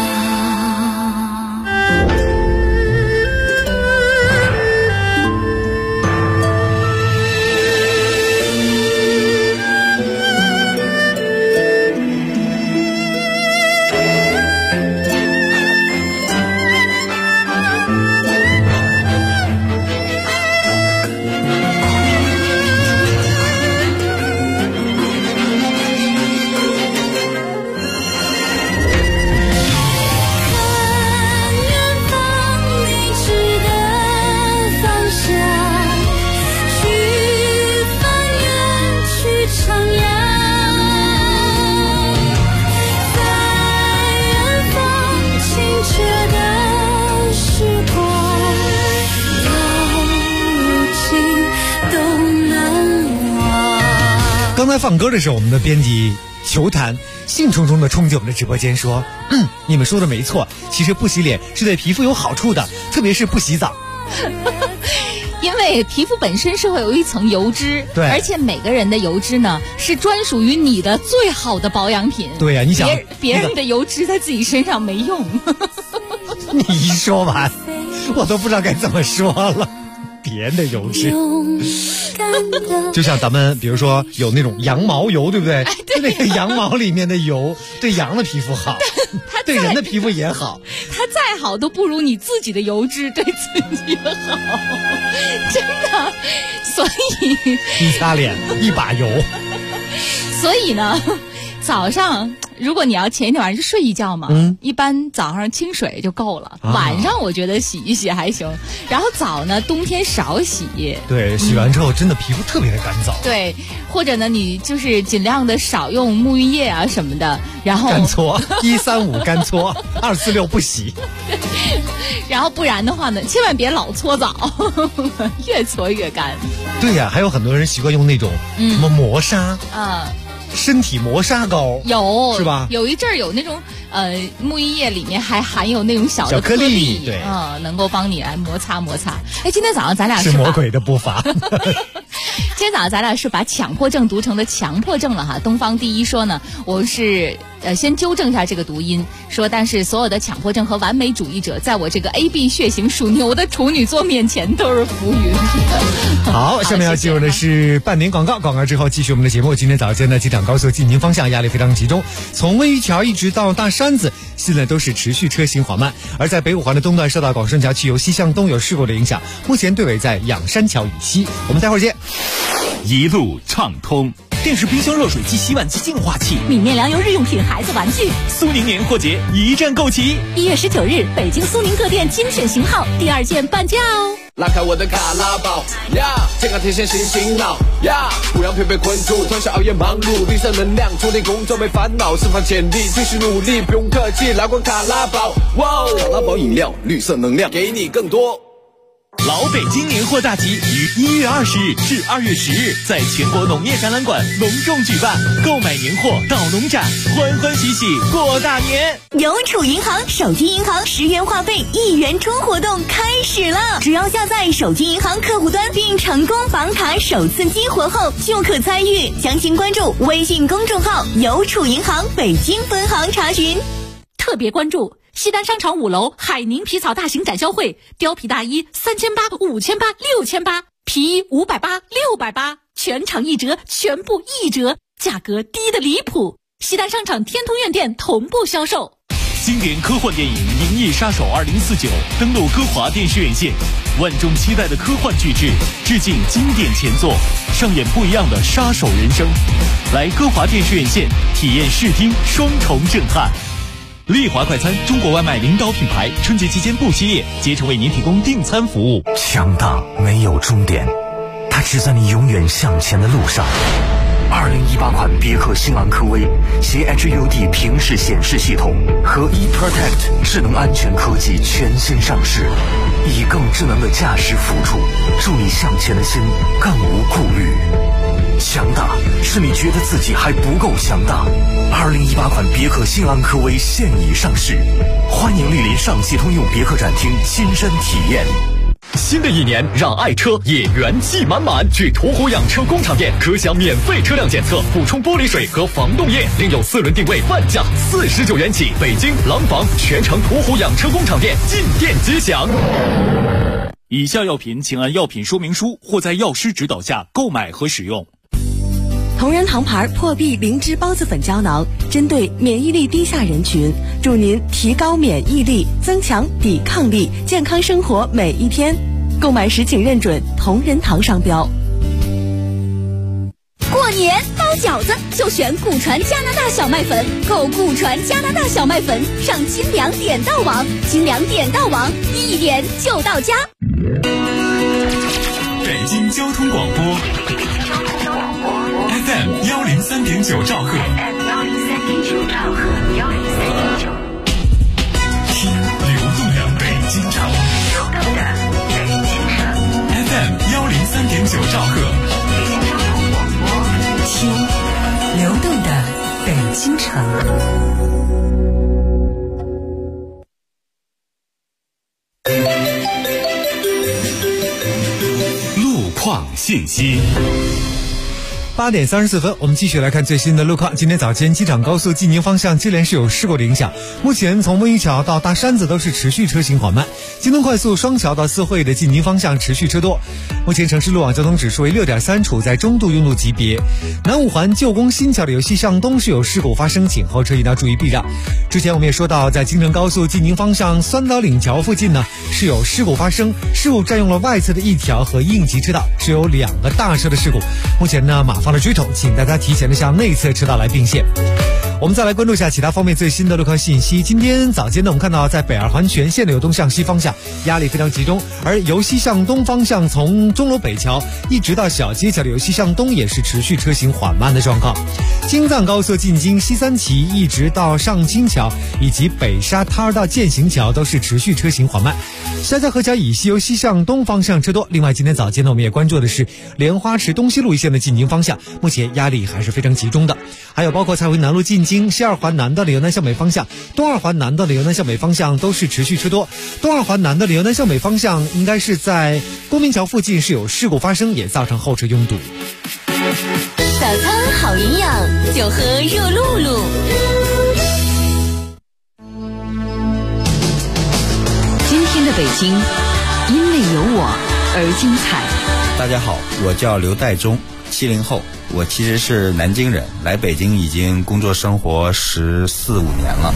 S12: 刚才放歌的时候，我们的编辑球坛兴冲冲地冲进我们的直播间说：“你们说的没错，其实不洗脸是对皮肤有好处的，特别是不洗澡。”
S2: 因为皮肤本身是会有一层油脂，
S12: 对，
S2: 而且每个人的油脂呢是专属于你的最好的保养品。
S12: 对呀，你想
S2: 别人的油脂在自己身上没用。
S12: 你一说完，我都不知道该怎么说了。别人的油脂，就像咱们比如说有那种羊毛油，对不对？就那个羊毛里面的油对羊的皮肤好，对人的皮肤也好。
S2: 它再好都不如你自己的油脂对自己好，真的。所以
S12: 一擦脸一把油。
S2: 所以呢， 早上如果你要前一天晚上就睡一觉嘛，一般早上清水就够了，晚上我觉得洗一洗还行。然后澡呢，冬天少洗。
S12: 对，洗完之后真的皮肤特别的干燥。
S2: 对，或者呢，你就是尽量的少用沐浴液啊什么的，然后
S12: 干搓135干搓246不洗。
S2: 然后不然的话呢，千万别老搓澡，越搓越干。
S12: 对呀，还有很多人习惯用那种什么磨砂身体磨砂膏，
S2: 有
S12: 是吧？
S2: 有一阵儿有那种沐浴液里面还含有那种小的颗粒，
S12: 对，
S2: 能够帮你来摩擦摩擦。哎，今天早上咱俩
S12: 是魔鬼的步伐。
S2: 今天早上咱俩是把强迫症读成的强迫症了哈。东方第一说呢，我是先纠正一下这个读音，说但是所有的强迫症和完美主义者，在我这个 AB 血型属牛的处女座面前都是浮云。
S12: 好，下面要进入的是半年广告，广告之后继续我们的节目。今天早间的机场高速进宁方向压力非常集中，从温榆桥一直到大山子，现在都是持续车行缓慢。而在北五环的东段，受到广顺桥汽油西向东有事故的影响，目前队尾在仰山桥以西。我们待会儿见。
S1: 一路畅通。电视、冰箱、热水器、洗碗机、净化器、
S14: 米面粮油日用品、孩子玩具。
S1: 苏宁年货节一站购齐。
S14: 1月19日，北京苏宁各店精选型号第2件半价哦。
S20: 拉开我的卡拉宝呀，健康天线醒醒脑呀，不让疲惫困住，通宵熬夜忙碌，绿色能量充电工作没烦恼，释放潜力继续努力，不用客气，来罐卡拉宝，哇，卡拉宝饮料，绿色能量，给你更多。
S1: 老北京年货大集于1月20日至2月10日在全国农业展览馆隆重举办，购买年货到农展，欢欢喜喜过大年。
S14: 邮储银行手机银行10元话费1元充活动开始了，只要下载手机银行客户端并成功绑卡首次激活后就可参与，详情关注微信公众号邮储银行北京分行查询。
S17: 特别关注西单商场5楼海宁皮草大型展销会，貂皮大衣3800、5800、6800，皮衣580、680，全场1折，全部1折，价格低得离谱。西单商场天通苑店同步销售。
S1: 经典科幻电影《银翼杀手2049》登陆歌华电视院线，万众期待的科幻巨制，致敬经典前作，上演不一样的杀手人生。来歌华电视院线体验视听双重震撼。丽华快餐，中国外卖领导品牌，春节期间不歇业，竭诚为您提供订餐服务。
S11: 强大没有终点，它只在你永远向前的路上。2018款别克星昂科威携 HUD 平视显示系统和 eProtect 智能安全科技全新上市，以更智能的驾驶辅助，助你向前的心更无顾虑。强大是你觉得自己还不够强大。2018款别克星昂科威现已上市，欢迎莅临上汽通用别克展厅亲身体验。
S5: 新的一年，让爱车也元气满满。去途虎养车工厂店，可享免费车辆检测、补充玻璃水和防冻液，另有4轮定位半价49元起。北京廊坊全城途虎养车工厂店进店即享。
S1: 以下药品请按药品说明书或在药师指导下购买和使用。
S19: 同仁堂牌破壁灵芝孢子粉胶囊，针对免疫力低下人群，助您提高免疫力，增强抵抗力，健康生活每一天。购买时请认准同仁堂商标。
S14: 过年包饺子就选古传加拿大小麦粉，购古传加拿大小麦粉上金粮点到网，金粮点到网一点就到家。
S8: 北京交通广播 FM 103.9兆赫，听流动的北京城，FM 103.9兆赫，
S10: 听流动的北京城。
S8: 路况信息。
S12: 8点34分，我们继续来看最新的路况。今天早间机场高速济宁方向接连是有事故的影响，目前从温榆桥到大山子都是持续车行缓慢，京东快速双桥到四惠的济宁方向持续车多。目前城市路网交通指数为 6.3， 处在中度拥堵级别。南五环旧宫新桥的由西向东是有事故发生，请后车一定要注意避让。之前我们也说到，在京承高速济宁方向酸岛岭桥附近呢是有事故发生，事故占用了外侧的一条和应急车道，是有2个大车的事故。目前呢马方的追头，请大家提前的向内侧车道来并线。 我们再来关注一下其他方面最新的路况信息。今天早间呢，我们看到在北二环全线的由东向西方向压力非常集中，而由西向东方向从钟楼北桥一直到小街桥的由西向东也是持续车行缓慢的状况。京藏高速进京西三旗一直到上京桥以及北沙塔尔到践行桥都是持续车行缓慢。沙桥河桥以西由西向东方向车多。另外今天早间呢，我们也关注的是莲花池东西路一线的进京方向，目前压力还是非常集中的。还有包括蔡回南路进京西二环南道的由南向北方向，东二环南道的由南向北方向都是持续车多。东二环南道的由南向北方向应该是在公民桥附近是有事故发生，也造成后车拥堵。
S14: 早餐好营养，就喝热露露。
S10: 今天的北京，因为有我而精彩。
S3: 大家好，我叫刘代忠，70后，我其实是南京人，来北京已经工作生活14、15年了。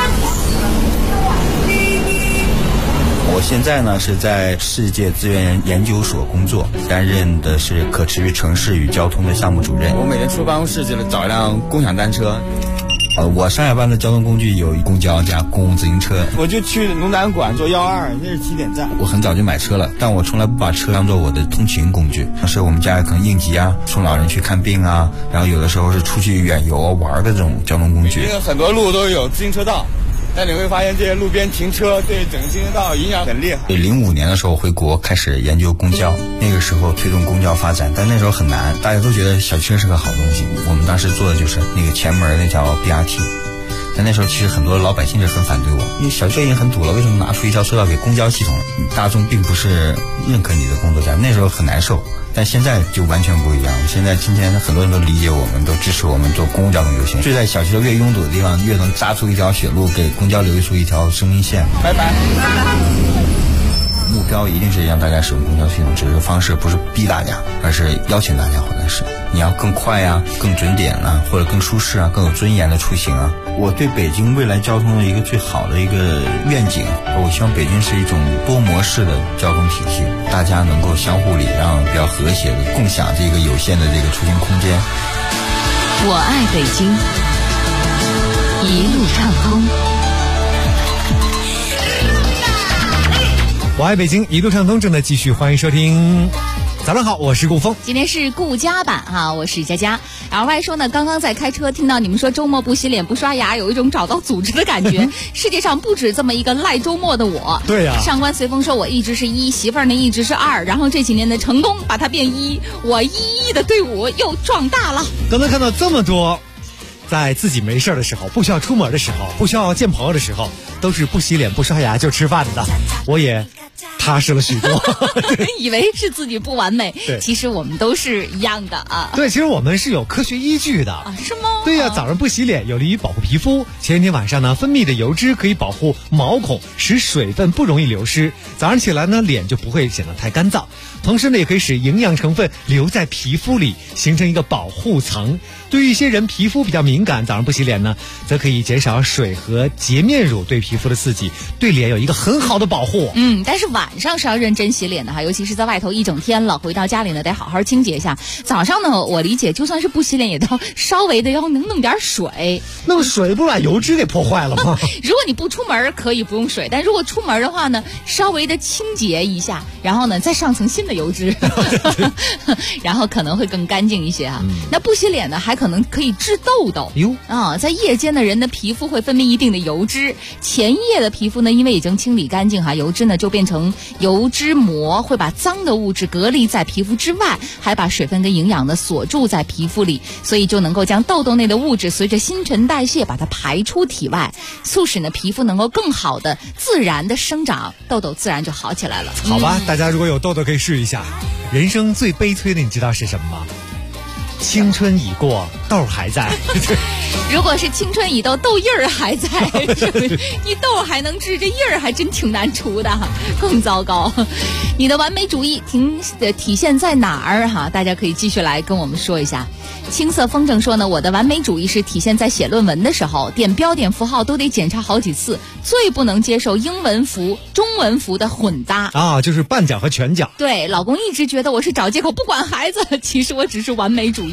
S3: 我现在呢是在世界资源研究所工作，担任的是可持续城市与交通的项目主任。我每天出办公室就找一辆共享单车。我上下班的交通工具有公交加公共自行车。我就去龙胆馆坐112，那是起点站。我很早就买车了，但我从来不把车当做我的通勤工具。像是我们家可能应急啊，送老人去看病啊，然后有的时候是出去远游玩的这种交通工具。因为很多路都有自行车道，但你会发现这些路边停车对整个自行车道影响很厉害。05年的时候回国开始研究公交，那个时候推动公交发展，但那时候很难，大家都觉得小汽车是个好东西。我们当时做的就是那个前门那条 BRT， 但那时候其实很多老百姓是很反对我，因为小汽车已经很堵了，为什么拿出一条车道给公交系统？大众并不是认可你的工作价，那时候很难受。但现在就完全不一样，现在今天很多人都理解我们，都支持我们做公共交通优先。就在小汽车越拥堵的地方，越能扎出一条血路，给公交留出一条生命线。拜拜。目标一定是让大家使用公交系统，只是方式不是逼大家，而是邀请大家回来使。你要更快啊，更准点啊，或者更舒适啊，更有尊严的出行啊。我对北京未来交通的一个最好的一个愿景，我希望北京是一种多模式的交通体系，大家能够相互礼让，比较和谐的共享这个有限的这个出行空间。
S10: 我爱北京，一路畅通。
S12: 我爱北京，一路畅通正在继续，欢迎收听。早上好，我是顾峰。
S2: 今天是顾家版哈，我是佳佳。然后外说呢，刚刚在开车听到你们说周末不洗脸不刷牙，有一种找到组织的感觉。世界上不止这么一个赖周末的我。
S12: 对呀。
S2: 上官随风说我一直是1，媳妇儿呢一直是2，然后这几年的成功把它变1，我1的队伍又壮大了。
S12: 刚才看到这么多，在自己没事的时候，不需要出门的时候，不需要见朋友的时候，都是不洗脸不刷牙就吃饭的，我也踏实了许多。
S2: 以为是自己不完美，
S12: 对，
S2: 其实我们都是一样的啊。
S12: 对，其实我们是有科学依据的
S2: 啊，是吗？
S12: 对呀，早上不洗脸有利于保护皮肤。前一天晚上呢，分泌的油脂可以保护毛孔，使水分不容易流失。早上起来呢，脸就不会显得太干燥。同时呢，也可以使营养成分留在皮肤里，形成一个保护层。对于一些人皮肤比较敏感，早上不洗脸呢，则可以减少水和洁面乳对皮肤的刺激，对脸有一个很好的保护。
S2: 但是晚上是要认真洗脸的哈，尤其是在外头一整天了，回到家里呢得好好清洁一下。早上呢，我理解就算是不洗脸，也都稍微的要能弄点水。
S12: 那么水不把油脂给破坏了吗？
S2: 如果你不出门可以不用水，但如果出门的话呢，稍微的清洁一下，然后呢再上层新的油脂，然后可能会更干净一些哈。那不洗脸呢，还可能可以治痘痘。在夜间的人的皮肤会分泌一定的油脂，前夜的皮肤呢，因为已经清理干净哈，油脂呢就变成油脂膜，会把脏的物质隔离在皮肤之外，还把水分跟营养呢锁住在皮肤里，所以就能够将痘痘内的物质随着新陈代谢把它排出体外，促使呢皮肤能够更好的自然的生长，痘痘自然就好起来了。
S12: 好吧，大家如果有痘痘可以试一下。人生最悲催的你知道是什么吗？青春已过，痘还在。
S2: 如果是青春已痘，痘印儿还在，你痘还能治，这印儿还真挺难除的，更糟糕。你的完美主义体现在哪儿哈？大家可以继续来跟我们说一下。青色风筝说呢，我的完美主义是体现在写论文的时候，点标点符号都得检查好几次，最不能接受英文符、中文符的混搭
S12: 就是半角和全角。
S2: 对，老公一直觉得我是找借口不管孩子，其实我只是完美主义。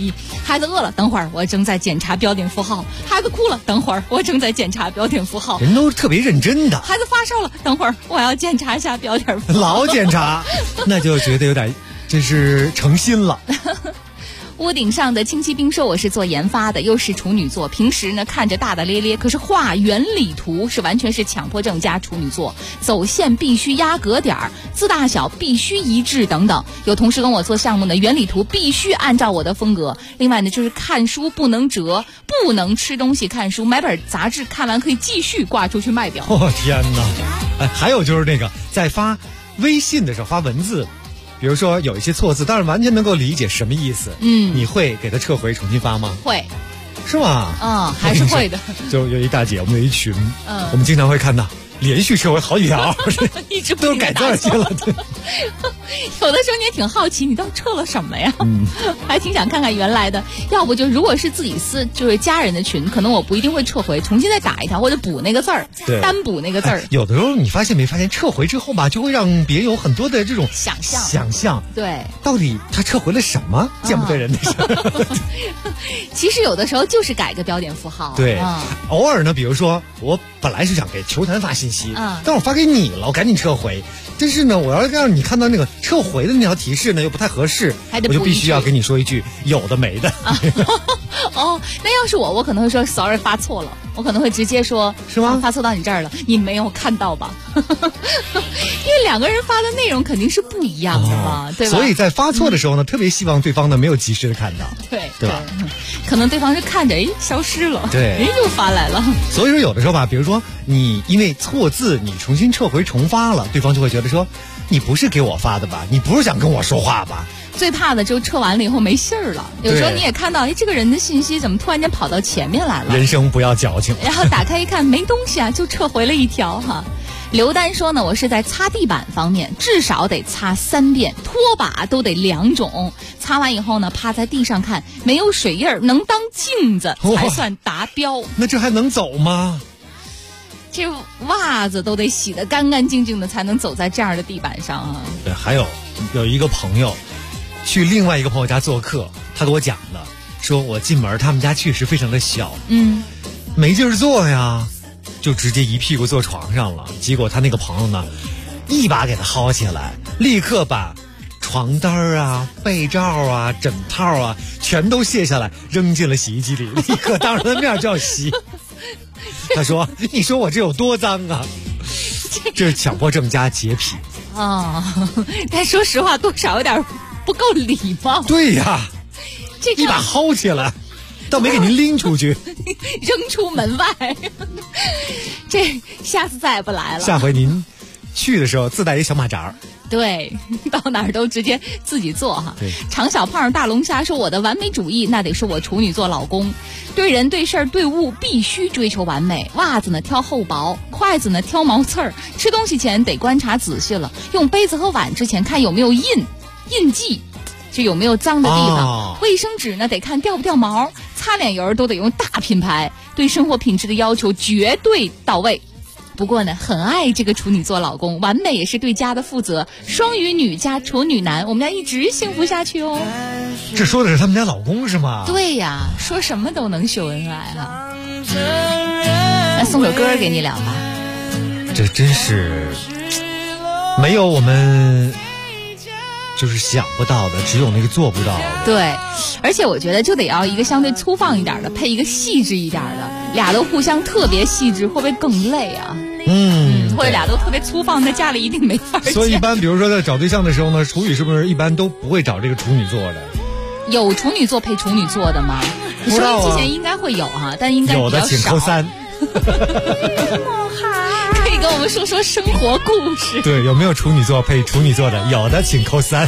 S17: 义。孩子饿了，等会儿我正在检查标点符号；孩子哭了，等会儿我正在检查标点符号。
S12: 人都特别认真的。
S17: 孩子发烧了，等会儿我要检查一下标点符号。
S12: 老检查，那就觉得有点真是诚心了。
S2: 屋顶上的清晰兵说我是做研发的，又是处女座，平时呢看着大大咧咧，可是画原理图是完全是强迫症加处女座，走线必须压格点儿，字大小必须一致等等。有同事跟我做项目呢，原理图必须按照我的风格。另外呢，就是看书不能折，不能吃东西看书，买本杂志看完可以继续挂出去卖掉。
S12: 天哪！还有就是那个在发微信的时候发文字，比如说有一些错字，当然完全能够理解什么意思。你会给他撤回重新发吗？
S2: 会，
S12: 是吗？
S2: 还是会的。
S12: 就有一大姐，我们有一群，我们经常会看到连续撤回好几条，
S2: 一直
S12: 都改字去了。
S2: 有的时候你也挺好奇，你到底撤了什么呀？还挺想看看原来的。要不就如果是自己就是家人的群，可能我不一定会撤回，重新再打一条或者补那个字儿，单补那个字儿。
S12: 有的时候你发现没发现，撤回之后吧，就会让别人有很多的这种
S2: 想
S12: 象。
S2: 对，
S12: 到底他撤回了什么？见不得人的事儿。
S2: 其实有的时候就是改个标点符号。
S12: 对，偶尔呢，比如说我本来是想给球坛发信息，但我发给你了，我赶紧撤回。但是呢，我要让你看到那个撤回的那条提示呢，又不太合适，我就必须要跟你说一句有的没的。
S2: 那要是我可能会说 sorry 发错了，我可能会直接说
S12: 是吗？
S2: 发错到你这儿了，你没有看到吧？因为两个人发的内容肯定是不一样的嘛，对吧？
S12: 所以在发错的时候呢，特别希望对方呢没有及时的看到，对吧？
S2: 可能对方是看着消失了，
S12: 对，
S2: 又发来了。
S12: 所以说有的时候吧，比如说你因为错字你重新撤回重发了，对方就会觉得说你不是给我发的吧？你不是想跟我说话吧？
S2: 最怕的就撤完了以后没信儿了。有时候你也看到，这个人的信息怎么突然间跑到前面来了？
S12: 人生不要矫情。
S2: 然后打开一看没东西啊，就撤回了一条哈。刘丹说呢，我是在擦地板方面，至少得擦3遍，拖把都得2种。擦完以后呢，趴在地上看，没有水印儿，能当镜子才算达标。
S12: 那这还能走吗？
S2: 这袜子都得洗得干干净净的，才能走在这样的地板上啊。
S12: 对，还有一个朋友去另外一个朋友家做客，他给我讲的，说我进门他们家确实非常的小，没地儿坐呀，就直接一屁股坐床上了。结果他那个朋友呢，一把给他薅起来，立刻把床单啊、被罩啊、枕套啊全都卸下来，扔进了洗衣机里，立刻当着他面就要洗。他说：“你说我这有多脏啊？这是强迫症加洁癖
S2: 但说实话，多少有点不够礼貌。
S12: 对呀，这一把薅起来，倒没给您拎出去，
S2: 扔出门外。这下次再也不来了。
S12: 下回您去的时候自带一小马扎。
S2: 对，到哪儿都直接自己做哈。长小胖大龙虾说，我的完美主义那得是我处女座老公，对人对事儿对物必须追求完美。袜子呢挑厚薄，筷子呢挑毛刺儿，吃东西前得观察仔细了，用杯子和碗之前看有没有印记，就有没有脏的地方。卫生纸呢得看掉不掉毛，擦脸油都得用大品牌，对生活品质的要求绝对到位。不过呢，很爱这个处女座老公，完美也是对家的负责。双鱼女加处女男，我们家一直幸福下去哦。
S12: 这说的是他们家老公是吗？
S2: 对呀，说什么都能秀恩爱哈。那送首歌给你俩吧。
S12: 这真是没有我们就是想不到的，只有那个做不到的。
S2: 对，而且我觉得就得要一个相对粗放一点的，配一个细致一点的，俩都互相特别细致，会不会更累啊？或者俩都特别粗放，在家里一定没法见。
S12: 所以一般比如说在找对象的时候呢，处女是不是一般都不会找这个处女座的？
S2: 有处女座配处女座的吗？收音机前应该会有哈，但应该比较少。
S12: 有的请扣3。
S2: 可以跟我们说说生活故事。
S12: 对，有没有处女座配处女座的？有的请扣3。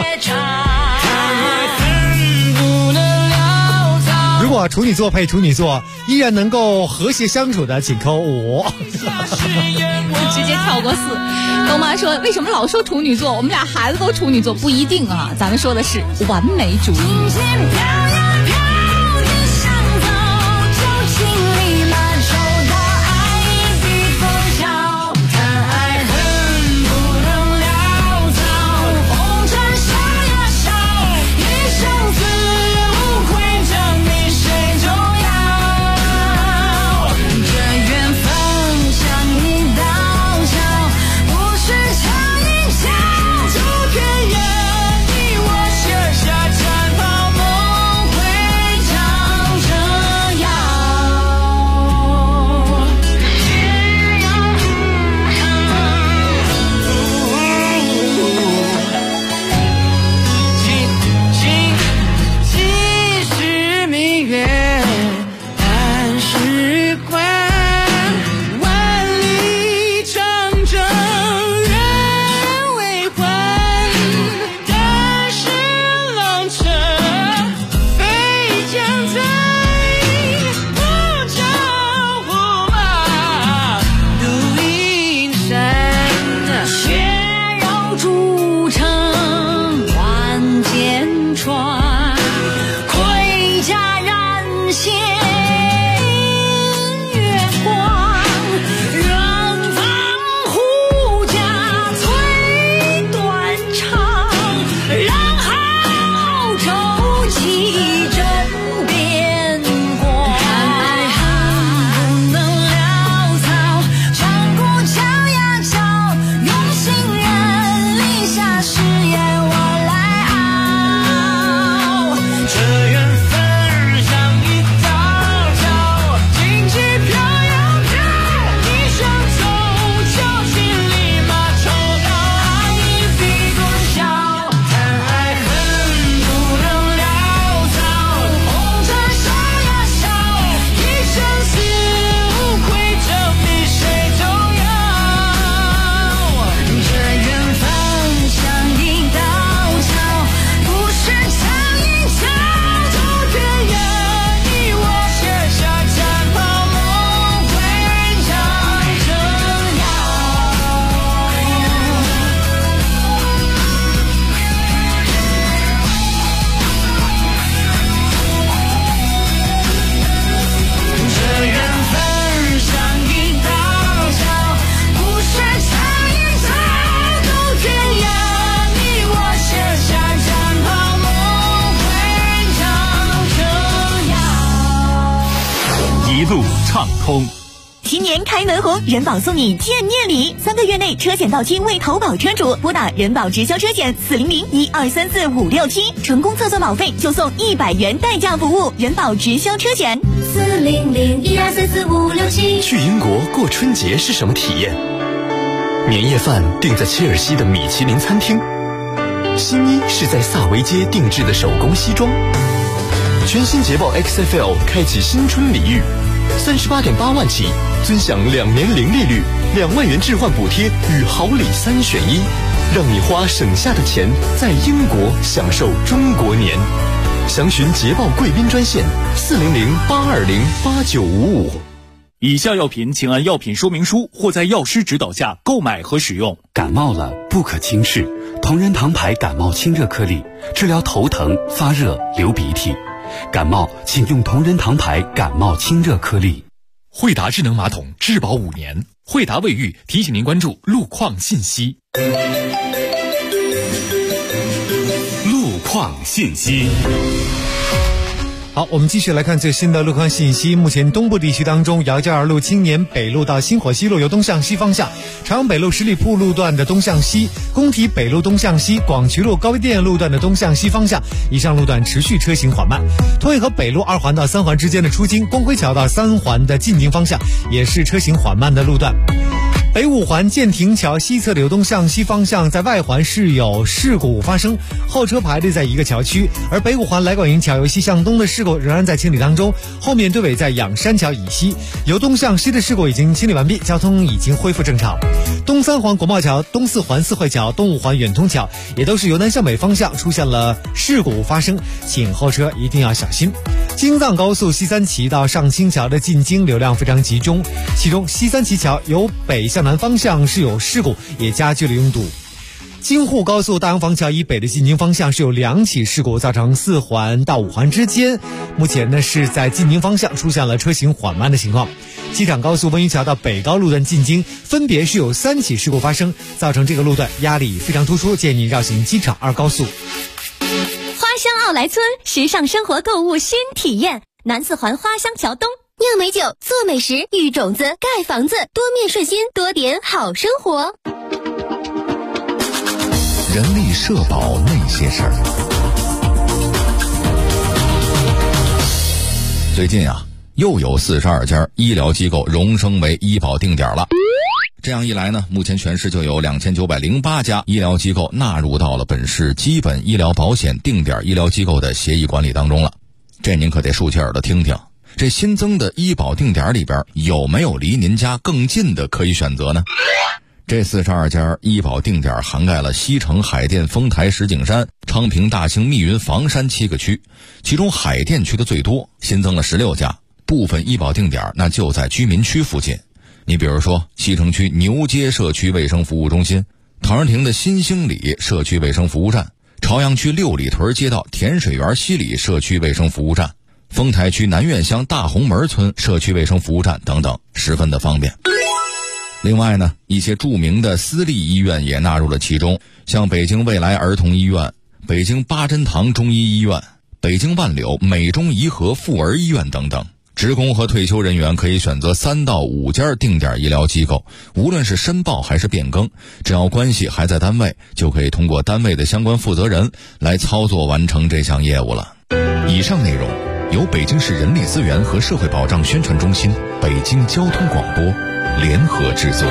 S12: 如果处女座配处女座依然能够和谐相处的，请扣5。
S2: 直接跳过4。东妈说，为什么老说处女座？我们俩孩子都处女座，不一定啊，咱们说的是完美主义。
S1: 通。
S14: 新年开门红，人保送你见面礼，3个月内车险到期为投保车主，拨打人保直销车险400-1234-567，成功测算保费就送100元代驾服务。人保直销车险
S6: 400-1234-567。
S5: 去英国过春节是什么体验？年夜饭订在切尔西的米其林餐厅，新衣是在萨维街定制的手工西装。全新捷豹 XFL 开启新春礼遇，38.8万起，尊享2年零利率，2万元置换补贴与好礼3选1，让你花省下的钱在英国享受中国年。详询捷豹贵宾专线400-820-8955。
S1: 以下药品请按药品说明书或在药师指导下购买和使用。
S9: 感冒了不可轻视，同仁堂牌感冒清热颗粒，治疗头疼、发热、流鼻涕。感冒请用同仁堂牌感冒清热颗粒。
S18: 惠达智能马桶质保5年。惠达卫浴提醒您关注路况信息。
S9: 路况信息。
S12: 好，我们继续来看最新的路况信息。目前东部地区当中，姚家园路青年北路到新火西路由东向西方向，朝阳北路十里铺路段的东向西，工体北路东向西，广渠路高碑店路段的东向西方向，以上路段持续车行缓慢。通惠河北路2环到3环之间的出京，光辉桥到3环的进京方向也是车行缓慢的路段。北5环建亭桥西侧流东向西方向，在外环是有事故发生，后车排列在一个桥区，而北5环来广营桥由西向东的事故仍然在清理当中，后面对尾在仰山桥以西，由东向西的事故已经清理完毕，交通已经恢复正常。东3环国贸桥、东4环四惠桥、东5环远通桥也都是由南向北方向出现了事故发生，请后车一定要小心。京藏高速西三旗到上清桥的进京流量非常集中，其中西三旗桥由北向南方向是有事故，也加剧了拥堵。京沪高速大洋坊桥以北的进京方向是有2起事故，造成4环到5环之间，目前呢是在进京方向出现了车行缓慢的情况。机场高速温榆桥到北高路段进京分别是有3起事故发生，造成这个路段压力非常突出，建议绕行机场2高速。
S14: 花乡奥莱村，时尚生活购物新体验，南4环花乡桥东。
S6: 酿美酒，做美食，育种子，盖房子，多面顺心，多点好生活。
S8: 人力社保那些事儿。最近啊，又有42家医疗机构荣升为医保定点了。这样一来呢，目前全市就有2908家医疗机构纳入到了本市基本医疗保险定点医疗机构的协议管理当中了。这您可得竖起耳朵听听，这新增的医保定点里边有没有离您家更近的可以选择呢？这42家医保定点涵盖了西城、海淀、丰台、石景山、昌平、大兴、密云、房山7个区，其中海淀区的最多，新增了16家。部分医保定点那就在居民区附近，你比如说西城区牛街社区卫生服务中心，陶然亭的新兴里社区卫生服务站，朝阳区六里屯街道甜水园西里社区卫生服务站，丰台区南苑乡大红门村社区卫生服务站等等，十分的方便。另外呢，一些著名的私立医院也纳入了其中，像北京未来儿童医院、北京八珍堂中医医院、北京万柳美中颐和妇儿医院等等。职工和退休人员可以选择3到5家定点医疗机构，无论是申报还是变更，只要关系还在单位，就可以通过单位的相关负责人来操作完成这项业务了。以上内容由北京市人力资源和社会保障宣传中心、北京交通广播联合制作。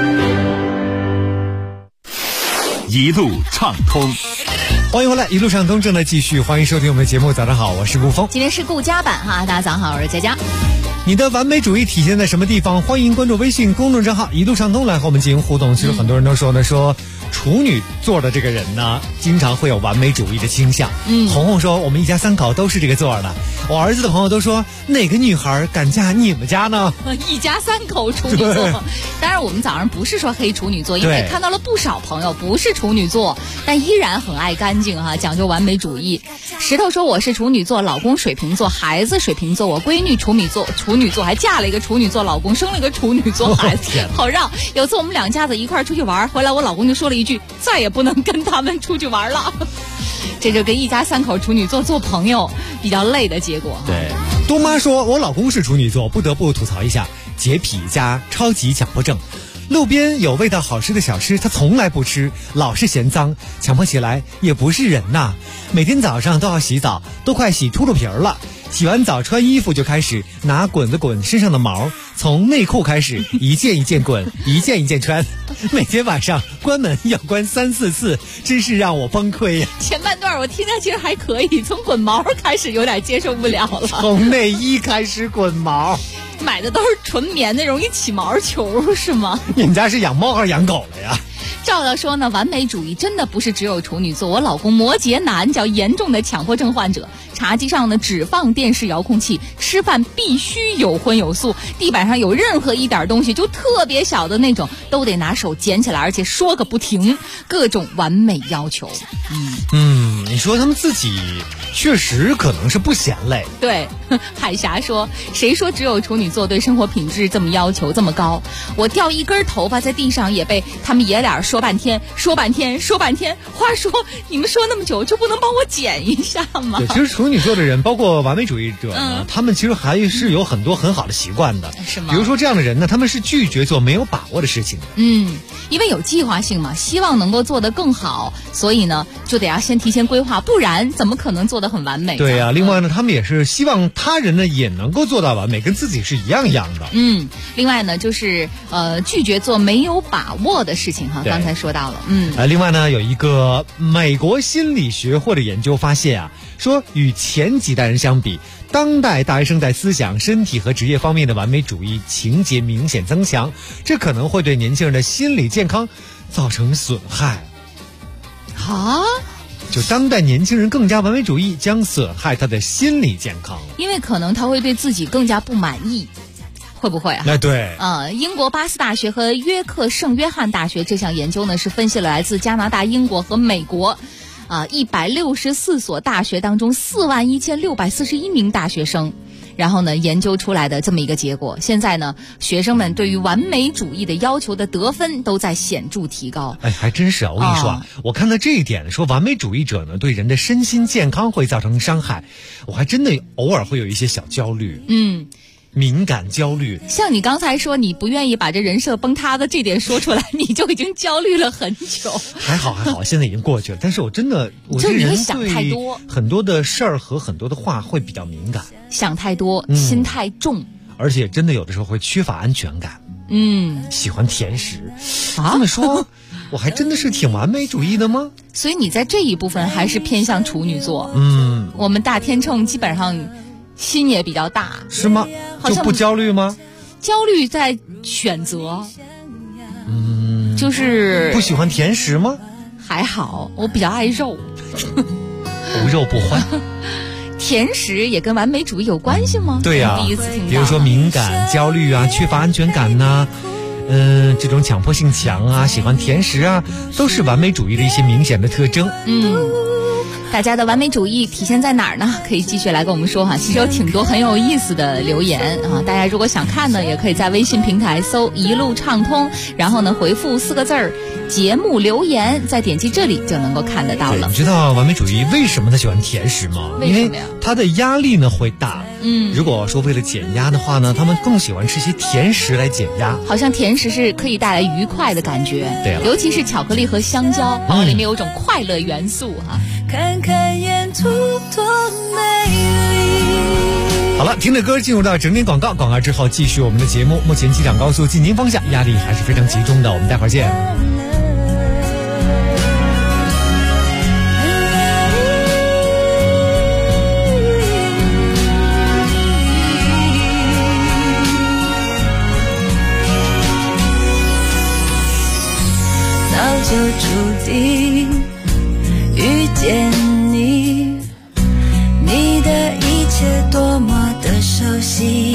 S1: 一路畅通，
S12: 欢迎回来，一路畅通正在继续，欢迎收听我们的节目。早上好，我是顾峰，
S2: 今天是顾家版哈，大家早上好，我是佳佳。
S12: 你的完美主义体现在什么地方？欢迎关注微信公众账号一路畅通来和我们进行互动。其实很多人都说呢，说处女座的这个人呢，经常会有完美主义的倾向。红红说我们一家3口都是这个座的，我儿子的朋友都说哪个女孩敢嫁你们家呢？
S2: 一家3口处女座。当然我们早上不是说黑处女座，因为看到了不少朋友不是处女座，但依然很爱干净哈，讲究完美主义。石头说我是处女座，老公水瓶座，孩子水瓶座，我闺女处女座，还嫁了一个处女座老公，生了一个处女座孩子，好绕。有次我们2家子一块出去玩，回来我老公就说了一句，再也不能跟他们出去玩了。这就跟一家3口处女座做朋友比较累的结果。
S12: 对，多妈说我老公是处女座，不得不吐槽一下， 洁癖加超级强迫症。路边有味道好吃的小吃，他从来不吃，老是嫌脏，强迫起来也不是人呐。每天早上都要洗澡，都快洗秃噜皮儿了。洗完澡穿衣服就开始拿滚子滚身上的毛，从内裤开始一件一件滚，一件一件穿。每天晚上关门要关3、4次，真是让我崩溃呀。
S2: 前半段我听着其实还可以，从滚毛开始有点接受不了了。
S12: 从内衣开始滚毛，
S2: 买的都是纯棉的，容易起毛球是吗？
S12: 你们家是养猫还是养狗了呀？
S2: 照道说呢，完美主义真的不是只有处女座，我老公摩羯男叫严重的强迫症患者，茶几上呢只放电视遥控器，吃饭必须有荤有素，地板上有任何一点东西就特别小的那种都得拿手捡起来，而且说个不停，各种完美要求。
S12: 你说他们自己确实可能是不嫌累。
S2: 对，海霞说，谁说只有处女座对生活品质这么要求这么高？我掉一根头发在地上也被他们爷俩说半天。话说你们说那么久就不能帮我剪一下吗？
S12: 对，其实处女座的人包括完美主义者呢，他们其实还是有很多很好的习惯的。
S2: 是吗？
S12: 比如说这样的人呢，他们是拒绝做没有把握的事情的。
S2: 因为有计划性嘛，希望能够做得更好，所以呢就得要先提前规划，不然怎么可能做得很完美？
S12: 对呀，另外呢，他们也是希望他人呢也能够做到完美，跟自己是一样的。
S2: 另外呢就是拒绝做没有把握的事情哈，刚才说到了。
S12: 另外呢有一个美国心理学会的研究发现啊，说与前几代人相比，当代大学生在思想、身体和职业方面的完美主义情节明显增强，这可能会对年轻人的心理健康造成损害。就当代年轻人更加完美主义，将损害他的心理健康，
S2: 因为可能他会对自己更加不满意。会不会啊？
S12: 对。
S2: 英国巴斯大学和约克圣约翰大学这项研究呢，是分析了来自加拿大、英国和美国164所大学当中41641名大学生，然后呢研究出来的这么一个结果。现在呢学生们对于完美主义的要求的得分都在显著提高。
S12: 还真是啊！我跟你说啊，我看到这一点说完美主义者呢对人的身心健康会造成伤害，我还真的偶尔会有一些小焦虑。敏感焦虑，
S2: 像你刚才说你不愿意把这人设崩塌的这点说出来，你就已经焦虑了很久。
S12: 还好，现在已经过去了。但是我真的，我这人对很多的事儿和很多的话会比较敏感，
S2: 想太多，心太重，
S12: 而且真的有的时候会缺乏安全感。喜欢甜食。这么说，我还真的是挺完美主义的吗？
S2: 所以你在这一部分还是偏向处女座。我们大天秤基本上心也比较大。
S12: 是吗？就不焦虑吗？
S2: 焦虑在选择。就是
S12: 不喜欢甜食吗？
S2: 还好，我比较爱肉。
S12: 无肉不欢。
S2: 甜食也跟完美主义有关系吗？
S12: 对呀，
S2: 第一次听到。
S12: 比如说敏感、焦虑啊，缺乏安全感呐，这种强迫性强啊，喜欢甜食啊，都是完美主义的一些明显的特征。
S2: 大家的完美主义体现在哪儿呢？可以继续来跟我们说哈，其实有挺多很有意思的留言啊。大家如果想看呢，也可以在微信平台搜一路畅通，然后呢回复4个字儿节目留言，再点击这里就能够看得到了。
S12: 你知道完美主义为什么他喜欢甜食吗？
S2: 为什么呀？
S12: 因为他的压力呢会大。如果说为了减压的话呢，他们更喜欢吃些甜食来减压。
S2: 好像甜食是可以带来愉快的感觉。
S12: 对了，
S2: 尤其是巧克力和香蕉，里面有一种快乐元素哈。
S16: 看看沿途多美丽。
S12: 好了，听着歌进入到整点广告，广告之后继续我们的节目。目前机场高速进京方向压力还是非常集中的，我们待会儿见。
S16: 早就注定遇见你，你的一切多么的熟悉，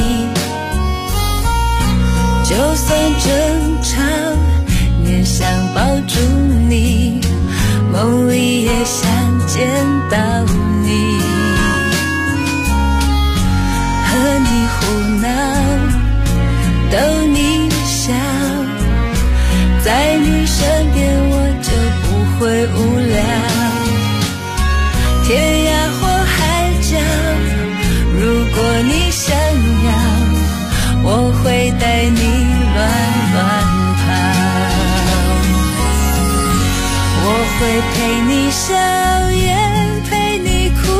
S16: 就算争吵也想抱住你，梦里也想见到你，和你胡闹逗你笑，在你身边我就不会无聊，天涯或海角，如果你想要， 我会带你乱乱跑，我会陪你笑，也陪你哭，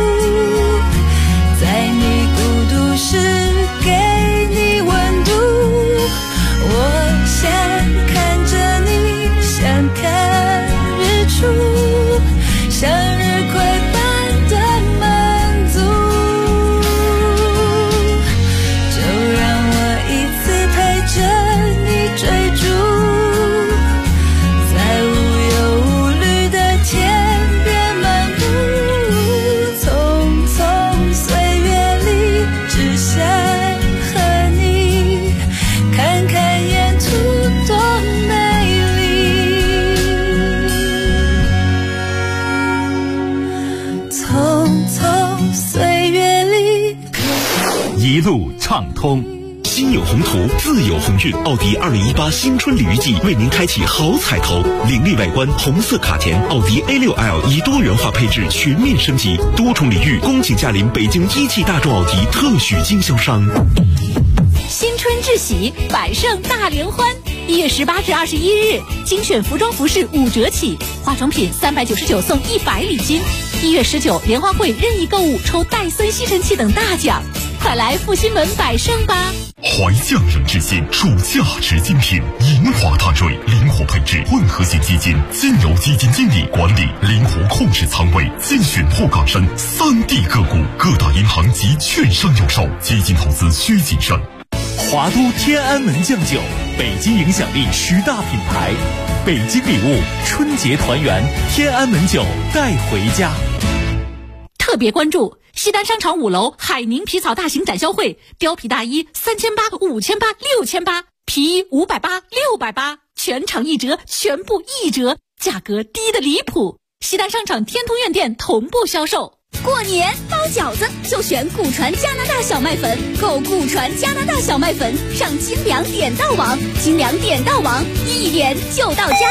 S16: 在你孤独时给你温度。我想看着你，想看日出，向日葵般的满足。就让我一次陪着你追逐，在无忧无虑的天边漫步。匆匆岁月里，只想和你看看沿途多美丽。匆匆岁月里，
S4: 一路畅通。心有宏图，自有鸿运。奥迪2018新春鲤鱼季为您开启好彩头，凌厉外观，红色卡钳，奥迪 A6L 以多元化配置全面升级，多重礼遇，恭请驾临北京一汽大众奥迪特许经销商。
S17: 新春至喜，百盛大联欢！1月18至21日，精选服装服饰5折起，化妆品399送100礼金。1月19，联欢会任意购物抽戴森吸尘器等大奖，快来复兴门百盛吧！
S4: 怀匠人之心，出价值精品，银华大瑞，灵活配置混合型基金，经由基金经理管理，灵活控制仓位，精选破岗山3D 个股，各大银行及券商有售，基金投资需谨慎。华都天安门酱酒，北京影响力10大品牌，北京礼物，春节团圆，天安门酒带回家。
S17: 特别关注西单商场5楼海宁皮草大型展销会，貂皮大衣3800、5800、6800，皮衣580、680，全场1折，全部1折，价格低得离谱。西单商场天通苑店同步销售。
S14: 过年包饺子就选古传加拿大小麦粉，购古传加拿大小麦粉上精粮点到网，精粮点到网，一点就到家。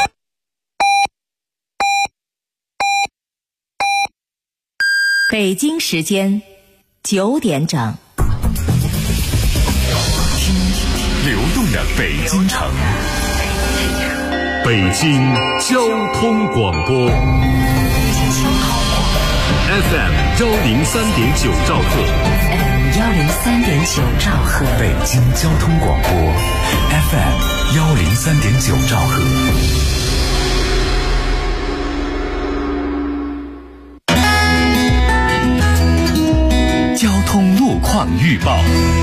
S10: 北京时间9点整，
S4: 流动的北京城，北京交通广播 FM 103.9兆赫
S10: 103.9兆赫，
S11: 北京交通广播 FM 103.9兆赫。
S4: 交通路况预报。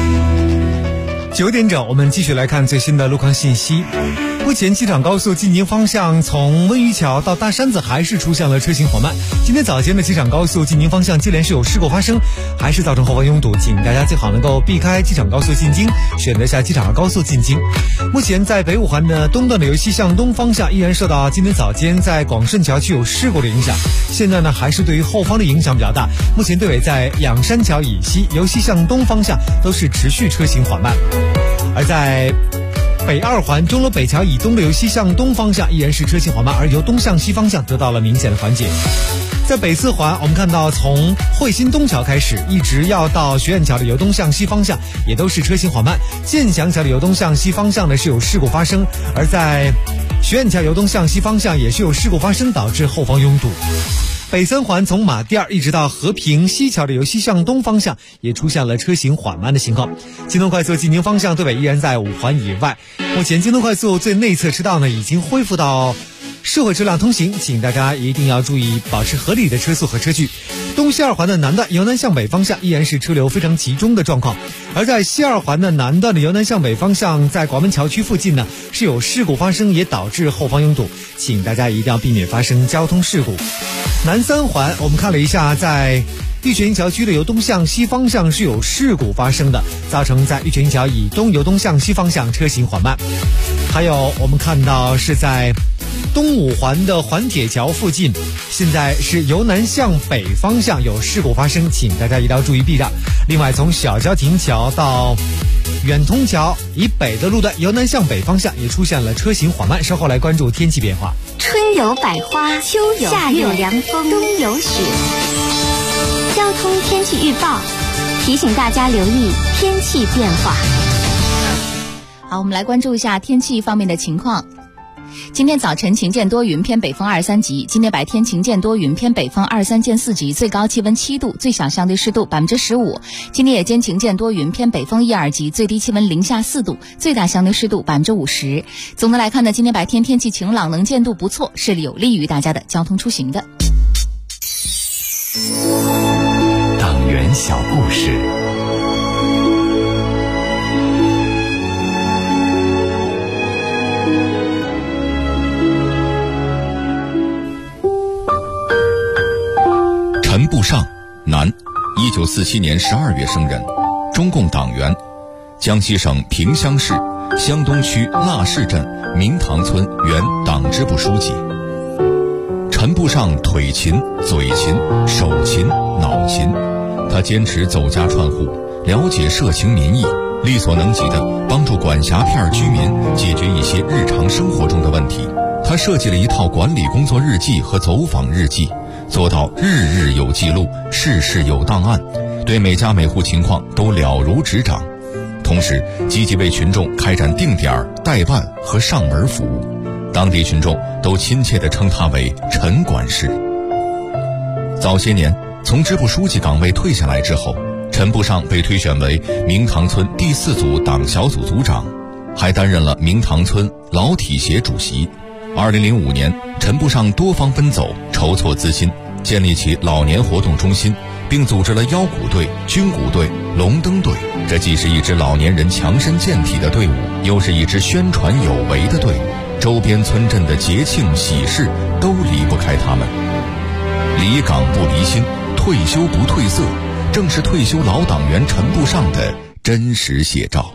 S12: 9点整，我们继续来看最新的路况信息。目前机场高速进京方向从温榆桥到大山子还是出现了车行缓慢。今天早间的机场高速进京方向接连是有事故发生，还是造成后方拥堵，请大家最好能够避开机场高速进京，选择下机场高速进京。目前在北五环的东段的由西向东方向依然受到今天早间在广顺桥区有事故的影响，现在呢还是对于后方的影响比较大。目前队尾在仰山桥以西由西向东方向都是持续车行缓慢，而在北二环钟楼北桥以东的由西向东方向依然是车行缓慢，而由东向西方向得到了明显的缓解。在北四环，我们看到从汇鑫东桥开始一直要到学院桥的由东向西方向也都是车行缓慢，建祥桥的由东向西方向呢是有事故发生，而在学院桥由东向西方向也是有事故发生，导致后方拥堵。北三环从马甸一直到和平西桥的由西向东方向也出现了车行缓慢的情况。京东快速进京方向队尾依然在五环以外，目前京东快速最内侧车道呢已经恢复到社会车辆通行，请大家一定要注意保持合理的车速和车距。东西二环的南段由南向北方向依然是车流非常集中的状况，而在西二环的南段的由南向北方向在广门桥区附近呢是有事故发生，也导致后方拥堵，请大家一定要避免发生交通事故。南三环我们看了一下，在玉泉营桥区的由东向西方向是有事故发生的，造成在玉泉营桥以东由东向西方向车行缓慢。还有我们看到是在东五环的环铁桥附近，现在是由南向北方向有事故发生，请大家一定要注意避让。另外从小交亭桥到远通桥以北的路段由南向北方向也出现了车行缓慢，稍后来关注天气变化。
S6: 春有百花，秋有夏有凉风，冬有雪。交通天气预报提醒大家留意天气变化。
S2: 好，我们来关注一下天气方面的情况。今天早晨晴间多云，偏北风2、3级。今天白天晴间多云，偏北风2、3见4级，最高气温7度，最小相对湿度15%。今天夜间晴间多云，偏北风1、2级，最低气温零下4度，最大相对湿度50%。总的来看呢，今天白天天气晴朗，能见度不错，是有利于大家的交通出行的。
S11: 党员小故事。
S8: 陈步上，男，1947年12月生人，中共党员，江西省萍乡市湘东区腊市镇明塘村原党支部书记。陈步上腿勤、嘴勤、手勤、脑勤，他坚持走家串户，了解社情民意，力所能及地帮助管辖片居民解决一些日常生活中的问题。他设计了一套管理工作日记和走访日记，做到日日有记录，事事有档案，对每家每户情况都了如指掌。同时积极为群众开展定点、代办和上门服务，当地群众都亲切地称他为陈管事。早些年从支部书记岗位退下来之后，陈步上被推选为明塘村第4组党小组组长，还担任了明塘村劳体协主席。2005年，陈步上多方奔走，筹措资金，建立起老年活动中心，并组织了腰鼓队、军鼓队、龙灯队。这既是一支老年人强身健体的队伍，又是一支宣传有为的队伍。周边村镇的节庆喜事都离不开他们。离岗不离心，退休不褪色，正是退休老党员陈步上的真实写照。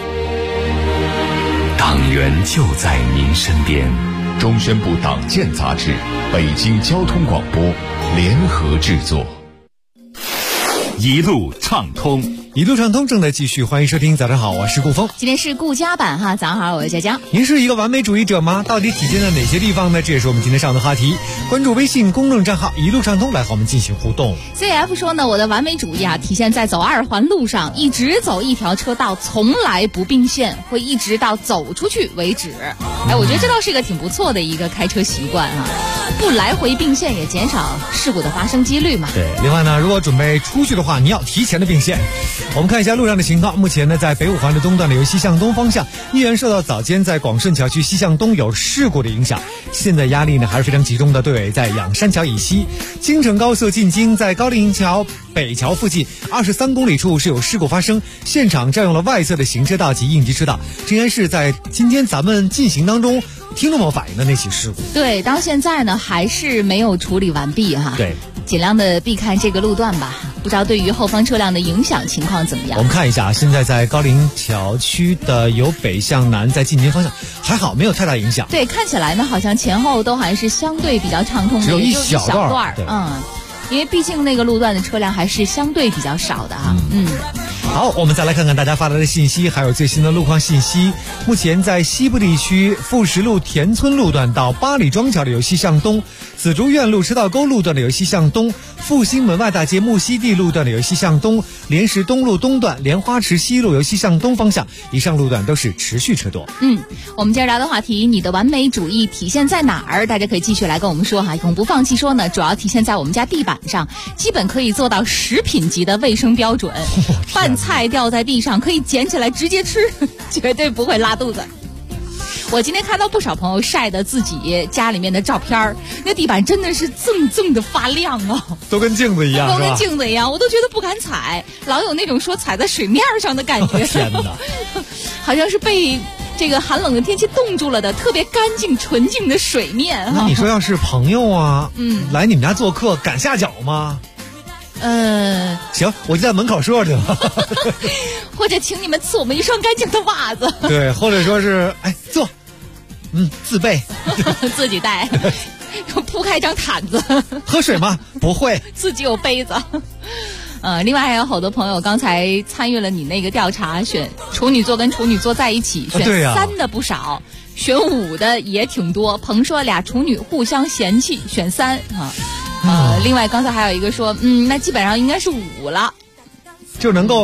S11: 党员就在您身边。
S7: 中宣部党建杂志、北京交通广播联合制作。
S18: 一路畅通，
S12: 一路畅通正在继续，欢迎收听。早上好，我是顾峰。
S2: 今天是顾家版哈，早上好，我是佳佳。
S12: 您是一个完美主义者吗？到底体现在哪些地方呢？这也是我们今天上的话题。关注微信公众账号一路畅通来和我们进行互动。
S2: CF 说呢，我的完美主义体现在走2环路上，一直走一条车道，从来不并线，会一直到走出去为止。我觉得这倒是一个挺不错的一个开车习惯啊，不来回并线也减少事故的发生几率嘛。
S12: 对，另外呢，如果准备出去的话，你要提前的并线。我们看一下路上的情况，目前呢，在北5环的东段的由西向东方向，依然受到早间在广顺桥区西向东有事故的影响，现在压力呢还是非常集中的。对，在仰山桥以西，京承高速进京在高陵桥北桥附近23公里处是有事故发生，现场占用了外侧的行车道及应急车道，这应该是在今天咱们进行当中听众们反映的那起事故。
S2: 对，到现在呢还是没有处理完毕哈。
S12: 对，
S2: 尽量的避开这个路段吧，不知道对于后方车辆的影响情况怎么样。
S12: 我们看一下，现在在高陵桥区的由北向南在进京方向还好，没有太大影响。
S2: 对，看起来呢好像前后都还是相对比较畅通的，
S12: 只有一小段。
S2: 因为毕竟那个路段的车辆还是相对比较少的哈。
S12: 好，我们再来看看大家发来的信息，还有最新的路况信息。目前在西部地区富石路田村路段到八里庄桥的由西向东，紫竹院路车道沟路段的由西向东，复兴门外大街木樨地路段的由西向东，莲石东路东段莲花池西路由西向东方向，以上路段都是持续车多。
S2: 我们接着聊的话题，你的完美主义体现在哪儿？大家可以继续来跟我们说哈，永不放弃说呢，主要体现在我们家地板上，基本可以做到食品级的卫生标准。饭菜掉在地上可以捡起来直接吃，绝对不会拉肚子。我今天看到不少朋友晒的自己家里面的照片，那地板真的是锃锃的发亮啊，
S12: 都跟镜子一样，
S2: 都跟镜子一样，我都觉得不敢踩，老有那种说踩在水面上的感觉。
S12: 天哪，
S2: 好像是被这个寒冷的天气冻住了的特别干净纯净的水面。
S12: 那你说要是朋友啊，来你们家做客，敢下脚吗？行，我就在门口说着
S2: 或者请你们赐我们一双干净的袜子。
S12: 对，或者说是坐，自备
S2: 自己带铺开一张毯子。
S12: 喝水吗？不会，
S2: 自己有杯子。另外还有好多朋友刚才参与了你那个调查，选处女座跟处女座在一起，选3的不少，选5的也挺多。鹏说俩处女互相嫌弃，选3另外刚才还有一个说那基本上应该是5了，
S12: 就能够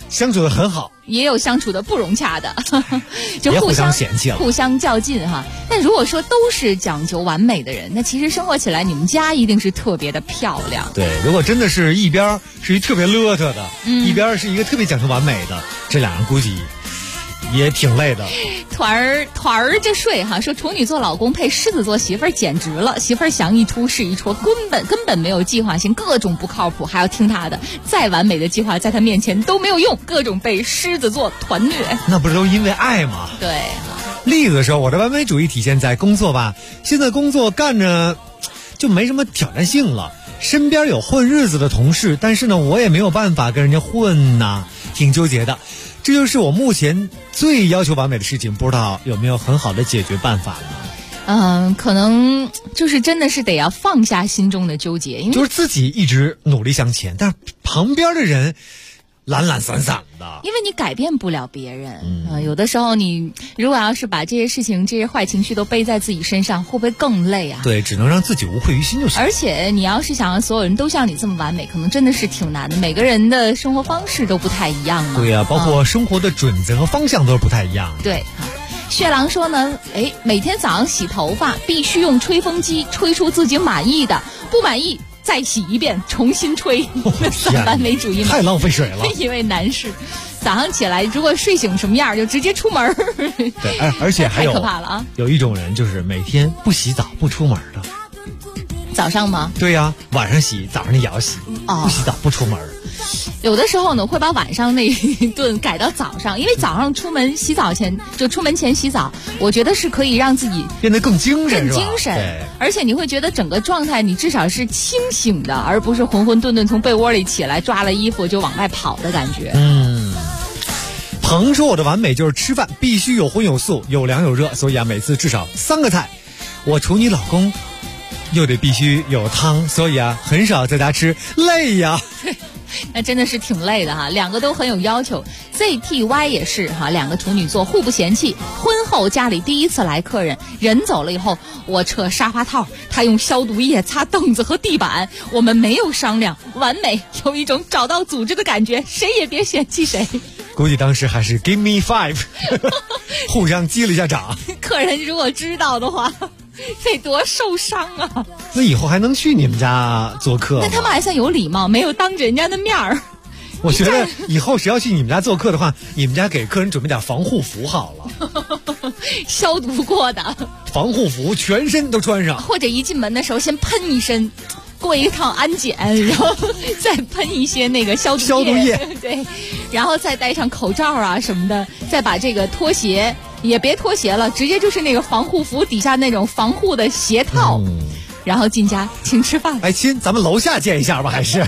S12: 相处的很好，
S2: 也有相处的不融洽的，就
S12: 互相嫌弃了，
S2: 互相较劲哈。但如果说都是讲究完美的人，那其实生活起来你们家一定是特别的漂亮。
S12: 对，如果真的是一边是一特别邋遢的，一边是一个特别讲究完美的，这俩人估计也挺累的。
S2: 团儿这睡哈，说处女座老公配狮子座媳妇儿简直了，媳妇儿想一出是一出，根本没有计划性，各种不靠谱，还要听他的，再完美的计划在他面前都没有用，各种被狮子座团虐。
S12: 那不是都因为爱吗？
S2: 对。
S12: 例子说，我的完美主义体现在工作吧，现在工作干着就没什么挑战性了，身边有混日子的同事，但是呢我也没有办法跟人家混呐，挺纠结的。这就是我目前最要求完美的事情，不知道有没有很好的解决办法
S2: 呢？可能就是真的是得要放下心中的纠结，因为
S12: 就是自己一直努力向前，但是旁边的人懒懒散散的，
S2: 因为你改变不了别人。有的时候你如果要是把这些事情、这些坏情绪都背在自己身上，会不会更累啊？
S12: 对，只能让自己无愧于心就行。
S2: 而且你要是想让所有人都像你这么完美，可能真的是挺难的。每个人的生活方式都不太一样嘛。
S12: 对呀，包括生活的准则和方向都是不太一样。
S2: 对。血狼说呢，每天早上洗头发必须用吹风机吹出自己满意的，不满意再洗一遍，重新吹。算完美主义吗？
S12: 太浪费水了。
S2: 一位男士早上起来如果睡醒什么样就直接出门。
S12: 对，而且还有
S2: 太可怕了啊！
S12: 有一种人就是每天不洗澡不出门的。
S2: 早上吗？
S12: 对呀，晚上洗，早上你也要洗。不洗澡不出门。
S2: 有的时候呢，会把晚上那一顿改到早上，因为早上出门前洗澡，我觉得是可以让自己
S12: 变得更精神，
S2: 而且你会觉得整个状态你至少是清醒的，而不是浑浑沌沌从被窝里起来抓了衣服就往外跑的感觉。
S12: 鹏说我的完美就是吃饭必须有荤有素，有凉有热，所以每次至少3个菜。我处你老公又得必须有汤，所以很少在家吃，累呀。
S2: 那真的是挺累的哈，两个都很有要求。ZTY 也是哈，两个处女座互不嫌弃。婚后家里第一次来客人，人走了以后，我撤沙发套，他用消毒液擦凳子和地板，我们没有商量，完美，有一种找到组织的感觉，谁也别嫌弃谁。
S12: 估计当时还是 give me 5， 互相击了一下掌。
S2: 客人如果知道的话，得多受伤啊！
S12: 那以后还能去你们家做客吗？
S2: 那他们还算有礼貌，没有当着人家的面儿。
S12: 我觉得以后谁要去你们家做客的话，你们家给客人准备点防护服好了，
S2: 消毒过的
S12: 防护服，全身都穿上，
S2: 或者一进门的时候先喷一身，过一趟安检，然后再喷一些那个消毒液，对，然后再戴上口罩啊什么的，再把这个拖鞋。也别脱鞋了，直接就是那个防护服底下那种防护的鞋套，然后进家请吃饭。
S12: 亲，咱们楼下见一下吧，还是？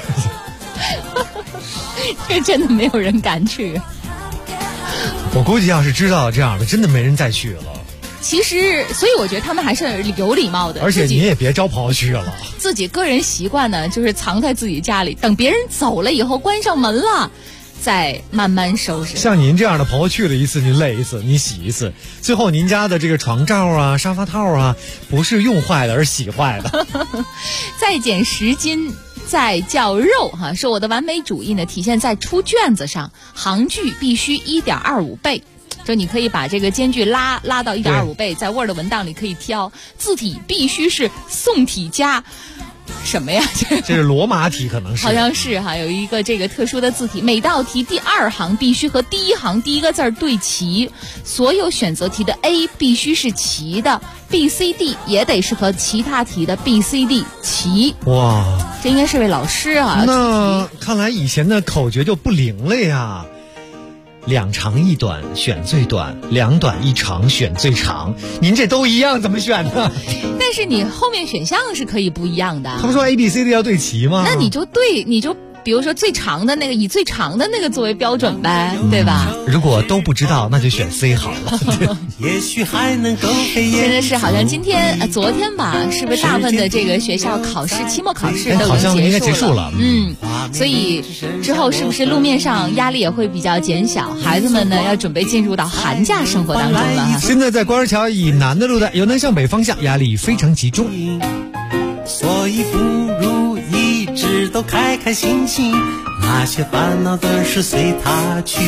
S2: 这真的没有人敢去。
S12: 我估计要是知道这样的，真的没人再去了。
S2: 其实，所以我觉得他们还是有礼貌的。
S12: 而且你也别招朋友去了。
S2: 自己个人习惯呢，就是藏在自己家里，等别人走了以后，关上门了。再慢慢收拾。
S12: 像您这样的朋友去了一次，您累一次，你洗一次，最后您家的这个床罩啊、沙发套啊，不是用坏的，而是洗坏的。
S2: 再减10斤，再叫肉哈。说我的完美主义呢，体现在出卷子上，行距必须1.25倍。说你可以把这个间距拉到1.25倍，在 Word 文档里可以挑。字体必须是宋体加。什么呀？
S12: 这是罗马体，可能是，
S2: 好像是哈，有一个这个特殊的字体。每道题第2行必须和第1行第一个字对齐，所有选择题的 A 必须是齐的 ，B、C、D 也得是和其他题的 B、C、D 齐。
S12: 哇，
S2: 这应该是位老师啊。
S12: 那看来以前的口诀就不灵了呀。2长1短选最短，2短1长选最长。您这都一样，怎么选呢？
S2: 但是你后面选项是可以不一样的。
S12: 他们说 A、B、C、D 要对齐吗？
S2: 那你就比如说最长的那个，以最长的那个作为标准呗，对吧？
S12: 如果都不知道，那就选 C 好了。
S2: 也许还能够真的是好像昨天吧，是不是大部分的这个学校考试期末考试都已经结束了？所以之后是不是路面上压力也会比较减小？孩子们呢要准备进入到寒假生活当中了。
S12: 现在在官儿桥以南的路段，由南向北方向压力非常集中，
S21: 所以不如一直都开开心心， 那些烦恼的事随他去。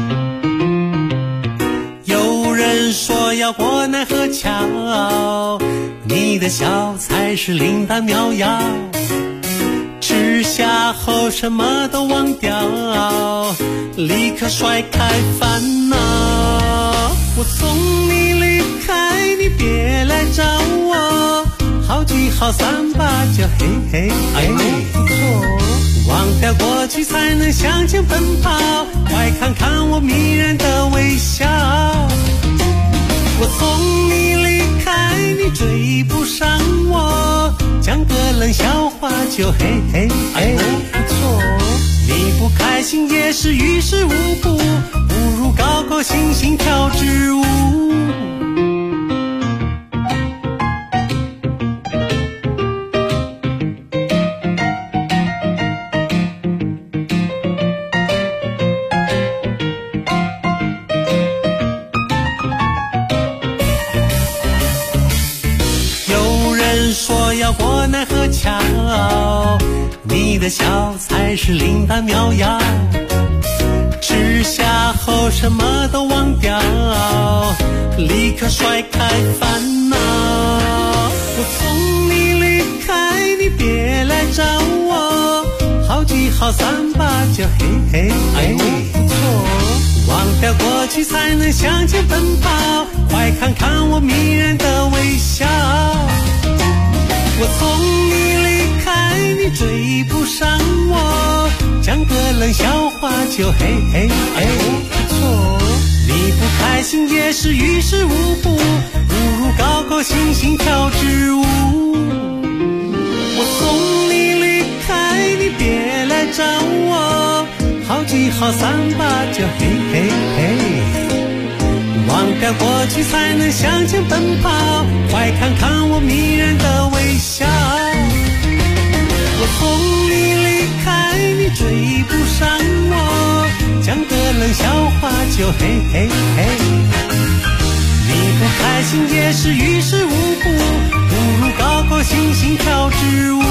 S21: 有人说要过奈何桥，你的笑才是灵丹妙药，吃下后什么都忘掉，立刻甩开烦恼。我送你离开，你别来找我，好聚好散吧，就嘿嘿嘿，不错。忘掉过去才能向前奔跑，快看看我迷人的微笑。我送你离开，你追不上我，讲个冷笑话就嘿嘿嘿，不错。你不开心也是于事无补，不如高高兴兴跳支舞。说要过奈何桥，你的笑才是灵丹妙药，吃下后什么都忘掉，立刻甩开烦恼。我送你离开，你别来找我，好聚好散吧，就嘿嘿嘿，不错。忘掉过去才能向前奔跑，快看看我迷人的微笑。我送你离开，你追不上我，讲个冷笑话就嘿嘿嘿，不错。你不开心也是于事无补，不如高高兴兴跳支舞。我送你离开，你别来找我，好聚好散吧，就嘿嘿嘿。忘掉过去才能向前奔跑，快看看我迷人的微笑。我送你离开，你追不上我，讲个冷笑话就嘿嘿嘿。你不开心也是于事无补，不如高高兴兴跳支舞。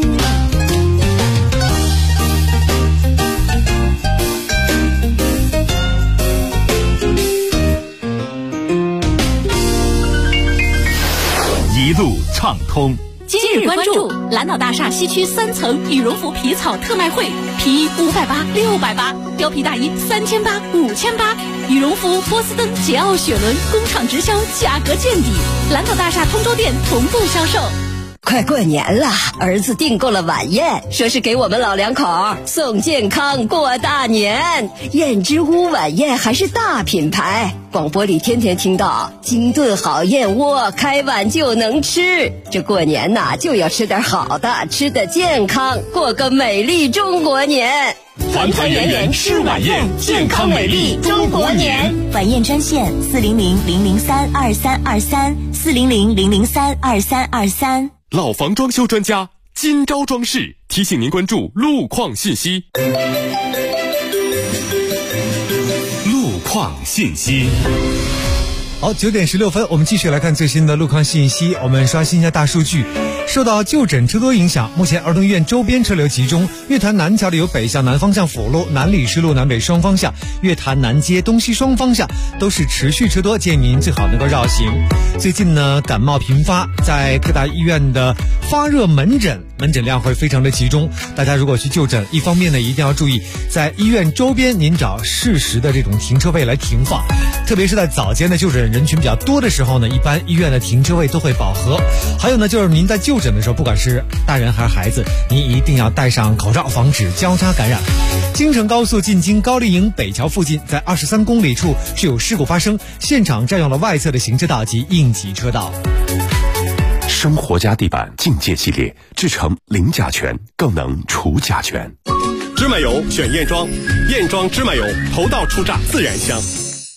S18: 一路畅通。
S17: 今日关注蓝岛大厦西区3层羽绒服皮草特卖会，皮衣580、680，貂皮大衣3800、5800，羽绒服波司登、捷奥、雪伦工厂直销，价格见底。蓝岛大厦通州店同步销售。
S22: 快过年了，儿子订购了晚宴，说是给我们老两口送健康过大年。燕之屋晚宴还是大品牌，广播里天天听到精炖好燕窝，开碗就能吃。这过年呐，就要吃点好的，吃得健康，过个美丽中国年。
S9: 团团圆圆吃晚宴，健康美丽中国年。
S14: 晚宴专线400-003-2323，400-003-2323。
S13: 老房装修专家金招装饰提醒您关注路况信息。
S18: 路况信息。
S12: 好，9点16分，我们继续来看最新的路况信息。我们刷新一下大数据。受到就诊车多影响，目前儿童医院周边车流集中，月坛南桥里有北向南方向辅路、南礼士路南北双方向、月坛南街东西双方向都是持续车多，建议您最好能够绕行。最近呢，感冒频发，在各大医院的发热门诊量会非常的集中。大家如果去就诊，一方面呢，一定要注意在医院周边您找适时的这种停车位来停放，特别是在早间的就诊人群比较多的时候呢，一般医院的停车位都会饱和。还有呢，就是您在就诊的时候，不管是大人还是孩子，您一定要戴上口罩，防止交叉感染。京承高速进京高丽营北桥附近，在23公里处是有事故发生，现场占用了外侧的行车道及应急车道。
S11: 生活家地板境界系列，制成零甲醛，更能除甲醛。
S23: 芝麻油选燕庄，燕庄芝麻油头道初榨自然香。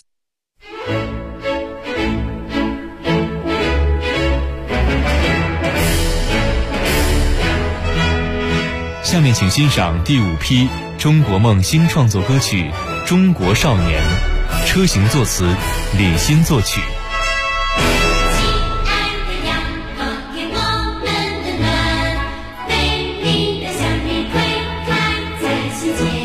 S1: 下面请欣赏第5批中国梦新创作歌曲《中国少年》，车行作词，李欣作曲。
S16: 美丽的向日葵开在心间。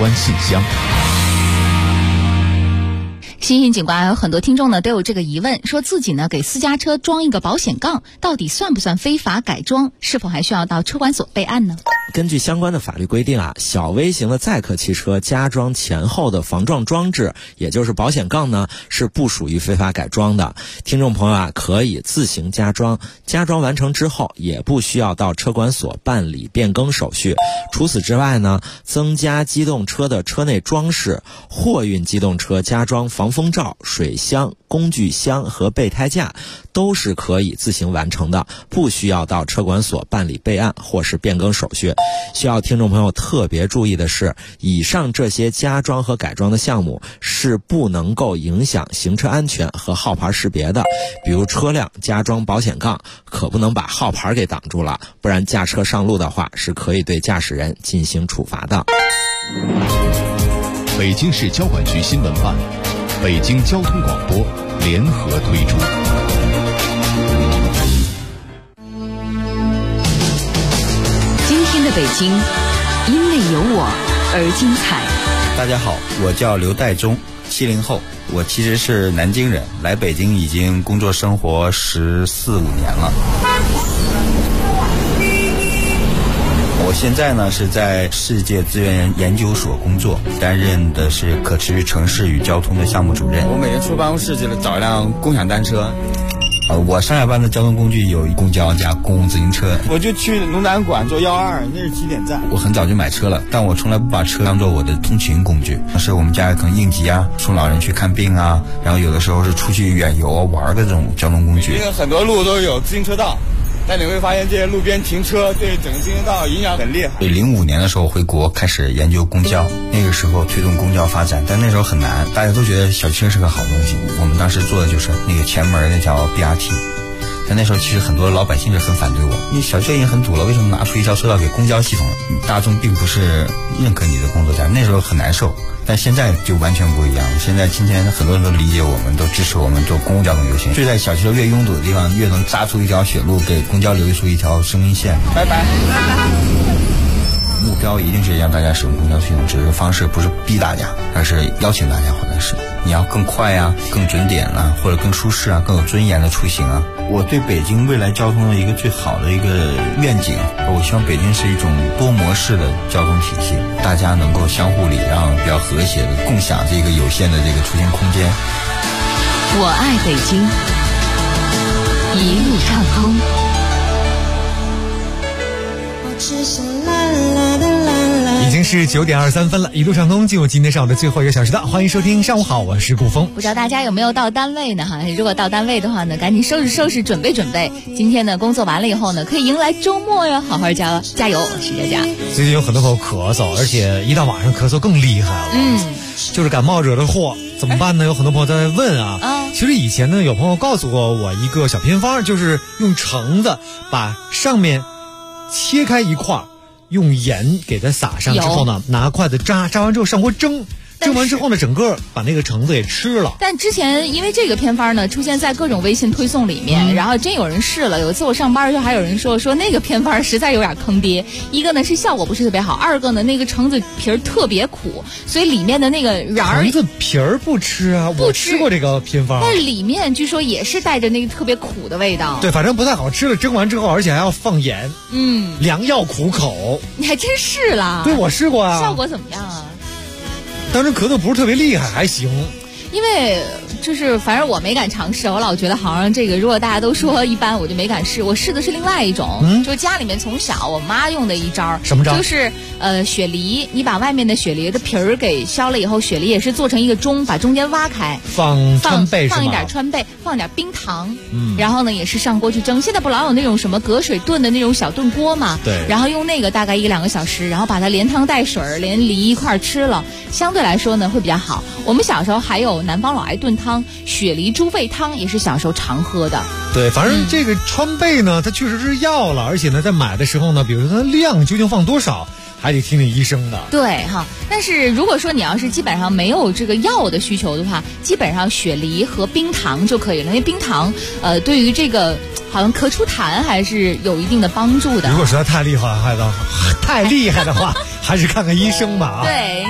S8: 官信箱。
S2: 新兴警官有很多听众呢都有这个疑问，说自己呢给私家车装一个保险杠，到底算不算非法改装？是否还需要到车管所备案呢？
S15: 根据相关的法律规定啊，小微型的载客汽车加装前后的防撞装置，也就是保险杠呢，是不属于非法改装的。听众朋友啊，可以自行加装，加装完成之后也不需要到车管所办理变更手续。除此之外呢，增加机动车的车内装饰，货运机动车加装防风罩、水箱、工具箱和备胎架，都是可以自行完成的，不需要到车管所办理备案或是变更手续。需要听众朋友特别注意的是，以上这些加装和改装的项目是不能够影响行车安全和号牌识别的。比如车辆加装保险杠，可不能把号牌给挡住了，不然驾车上路的话是可以对驾驶人进行处罚的。
S8: 北京市交管局新闻办、北京交通广播联合推出。
S10: 今天的北京，因为有我而精彩。
S3: 大家好，我叫刘代忠，70后，我其实是南京人，来北京已经工作生活14、15年了。我现在呢是在世界资源研究所工作，担任的是可持续城市与交通的项目主任。我每天出办公室去了找一辆共享单车。我上下班的交通工具有公交加公共自行车，我就去龙展馆坐122，那是起点站。我很早就买车了，但我从来不把车当做我的通勤工具。当时我们家可能应急啊，送老人去看病啊，然后有的时候是出去远游玩的这种交通工具。因为很多路都有自行车道，但你会发现这些路边停车对整个自行车道影响很厉害。05年的时候回国开始研究公交，那个时候推动公交发展，但那时候很难，大家都觉得小汽车是个好东西。我们当时做的就是那个前门那条 BRT， 但那时候其实很多老百姓是很反对我，你小汽车已经很堵了，为什么拿出一条车道给公交系统？大众并不是认可你的工作站，那时候很难受。但现在就完全不一样，现在今天很多人都理解我们，都支持我们做公共交通优先。就在小汽车越拥堵的地方，越能扎出一条血路，给公交留出一条生命线。拜拜。目标一定是让大家使用公交系统，只是方式不是逼大家，而是邀请大家或者是你要更快啊，更准点啊，或者更舒适啊，更有尊严的出行啊。我对北京未来交通的一个最好的一个愿景，我希望北京是一种多模式的交通体系，大家能够相互礼让，比较和谐的共享这个有限的这个出行空间。
S10: 我爱北京，一路畅通。
S12: 已经是9点23分了，一路畅通进入今天上午的最后1个小时的，欢迎收听上午好，我是顾峰。
S2: 不知道大家有没有到单位呢？如果到单位的话呢，赶紧收拾收拾，准备准备。今天呢，工作完了以后呢，可以迎来周末呀，好好加油！我是佳佳。
S12: 最近有很多朋友咳嗽，而且一到晚上咳嗽更厉害了。就是感冒惹的祸，怎么办呢？有很多朋友在问啊。其实以前呢，有朋友告诉过我一个小偏方，就是用橙子把上面切开一块，用盐给它撒上之后呢，拿筷子扎完之后上锅蒸。蒸完之后呢，整个把那个橙子也吃了。
S2: 但之前因为这个偏方呢，出现在各种微信推送里面，然后真有人试了。有一次我上班就还有人说那个偏方实在有点坑爹。一个呢是效果不是特别好，二个呢那个橙子皮儿特别苦，所以里面的那个瓤儿。
S12: 橙子皮儿不吃啊，我吃过这个偏方。
S2: 但里面据说也是带着那个特别苦的味道。
S12: 对，反正不太好吃了。蒸完之后，而且还要放盐。良药苦口。
S2: 你还真试了？
S12: 对，我试过啊。
S2: 效果怎么样啊？
S12: 当时咳嗽不是特别厉害，还行。
S2: 因为就是反正我没敢尝试，我老觉得好像这个如果大家都说一般，我就没敢试。我试的是另外一种，就家里面从小我妈用的一招。
S12: 什么招？
S2: 就是雪梨，你把外面的雪梨的皮儿给削了以后，雪梨也是做成一个盅，把中间挖开，
S12: 放川贝，
S2: 放一点川贝，放点冰糖，然后呢也是上锅去蒸。现在不老有那种什么隔水炖的那种小炖锅嘛？
S12: 对。
S2: 然后用那个大概1、2个小时，然后把它连汤带水连梨一块吃了，相对来说呢会比较好。我们小时候还有南方老爱炖汤，雪梨猪肺汤也是小时候常喝的。
S12: 对，反正这个川贝呢，它确实是药了，而且呢，在买的时候呢，比如说它量究竟放多少，还得听听医生的。
S2: 对哈，但是如果说你要是基本上没有这个药的需求的话，基本上雪梨和冰糖就可以了，因为冰糖对于这个好像咳出痰还是有一定的帮助的。
S12: 如果实在太厉害的话，还是看看医生吧啊。
S2: 对。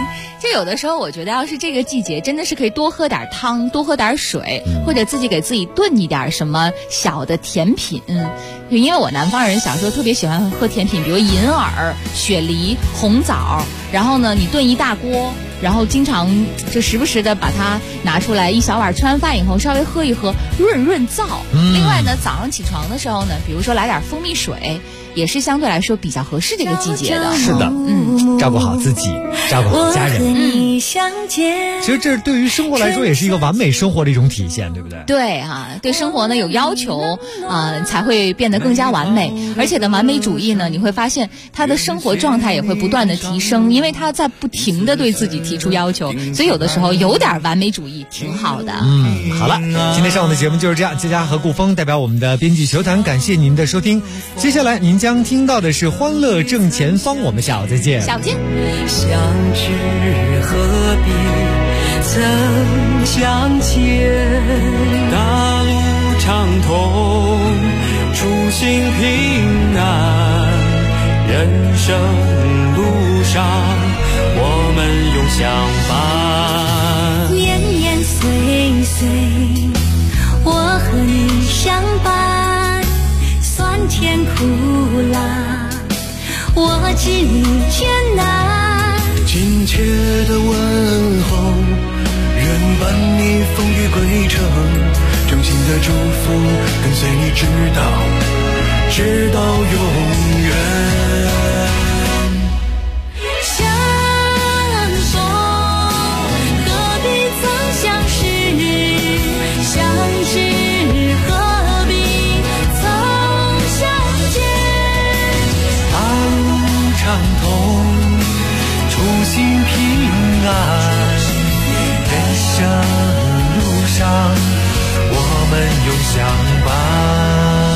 S2: 就有的时候我觉得要是这个季节真的是可以多喝点汤，多喝点水，或者自己给自己炖一点什么小的甜品。因为我南方人小时候特别喜欢喝甜品，比如银耳、雪梨、红枣，然后呢你炖一大锅，然后经常就时不时的把它拿出来，一小碗，吃完饭以后稍微喝一喝，润润燥。另外呢早上起床的时候呢，比如说来点蜂蜜水，也是相对来说比较合适这个季节的。
S12: 是的，照顾好自己，照顾好家人。其实这对于生活来说也是一个完美生活的一种体现，对不对？
S2: 对啊，对生活呢有要求才会变得更加完美。而且的完美主义呢，你会发现他的生活状态也会不断的提升，因为他在不停的对自己提出要求，所以有的时候有点完美主义挺好的。
S12: 好了，今天上午的节目就是这样。佳佳和顾峰代表我们的编辑球坛，感谢您的收听。接下来您将听到的是欢乐正前方，我们下午再见。
S2: 下午见。
S16: 相知何必曾相见，
S21: 大路畅通，初心平安，人生路上我们永相伴。
S16: 年年岁岁我和你相伴，酸甜苦辣我知你艰难，
S21: 亲切的问候，愿伴你风雨归程，真心的祝福跟随你直到永远。
S16: 相逢何必曾相识，相知何必曾相见，
S21: 大路畅通，初心平安，人生路上我们永相伴。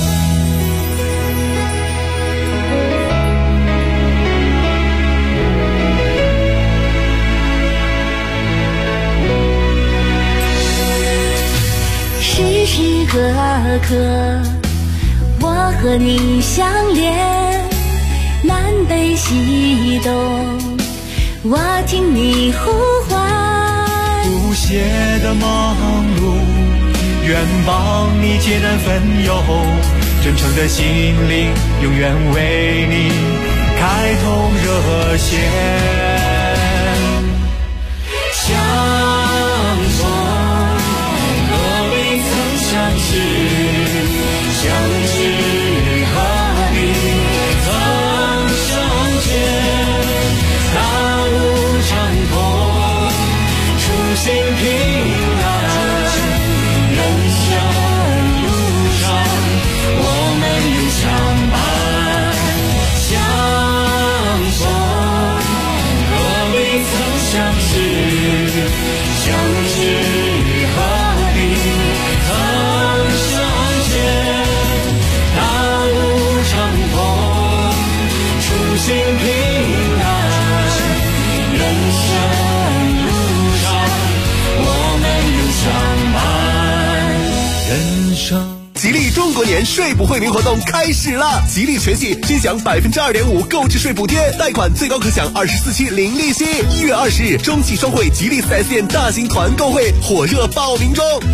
S16: 时时刻刻我和你相连，南北西东我听你呼唤，
S21: 不懈的忙碌，愿帮你解难分忧，真诚的心灵永远为你开通热线。相逢何必曾相识，相知何必曾相见，大路畅通，初心平安，人生路上我们永相伴。相逢何必曾相识，相知何必曾相见，大路畅通，初心平安，人生路上我们永相伴。人生
S7: 吉利中国年税补惠民活动开始了，吉利全系均享2.5%购置税补贴，贷款最高可享24期零利息。1月20日，中汽双汇吉利4S店大型团购会火热报名中。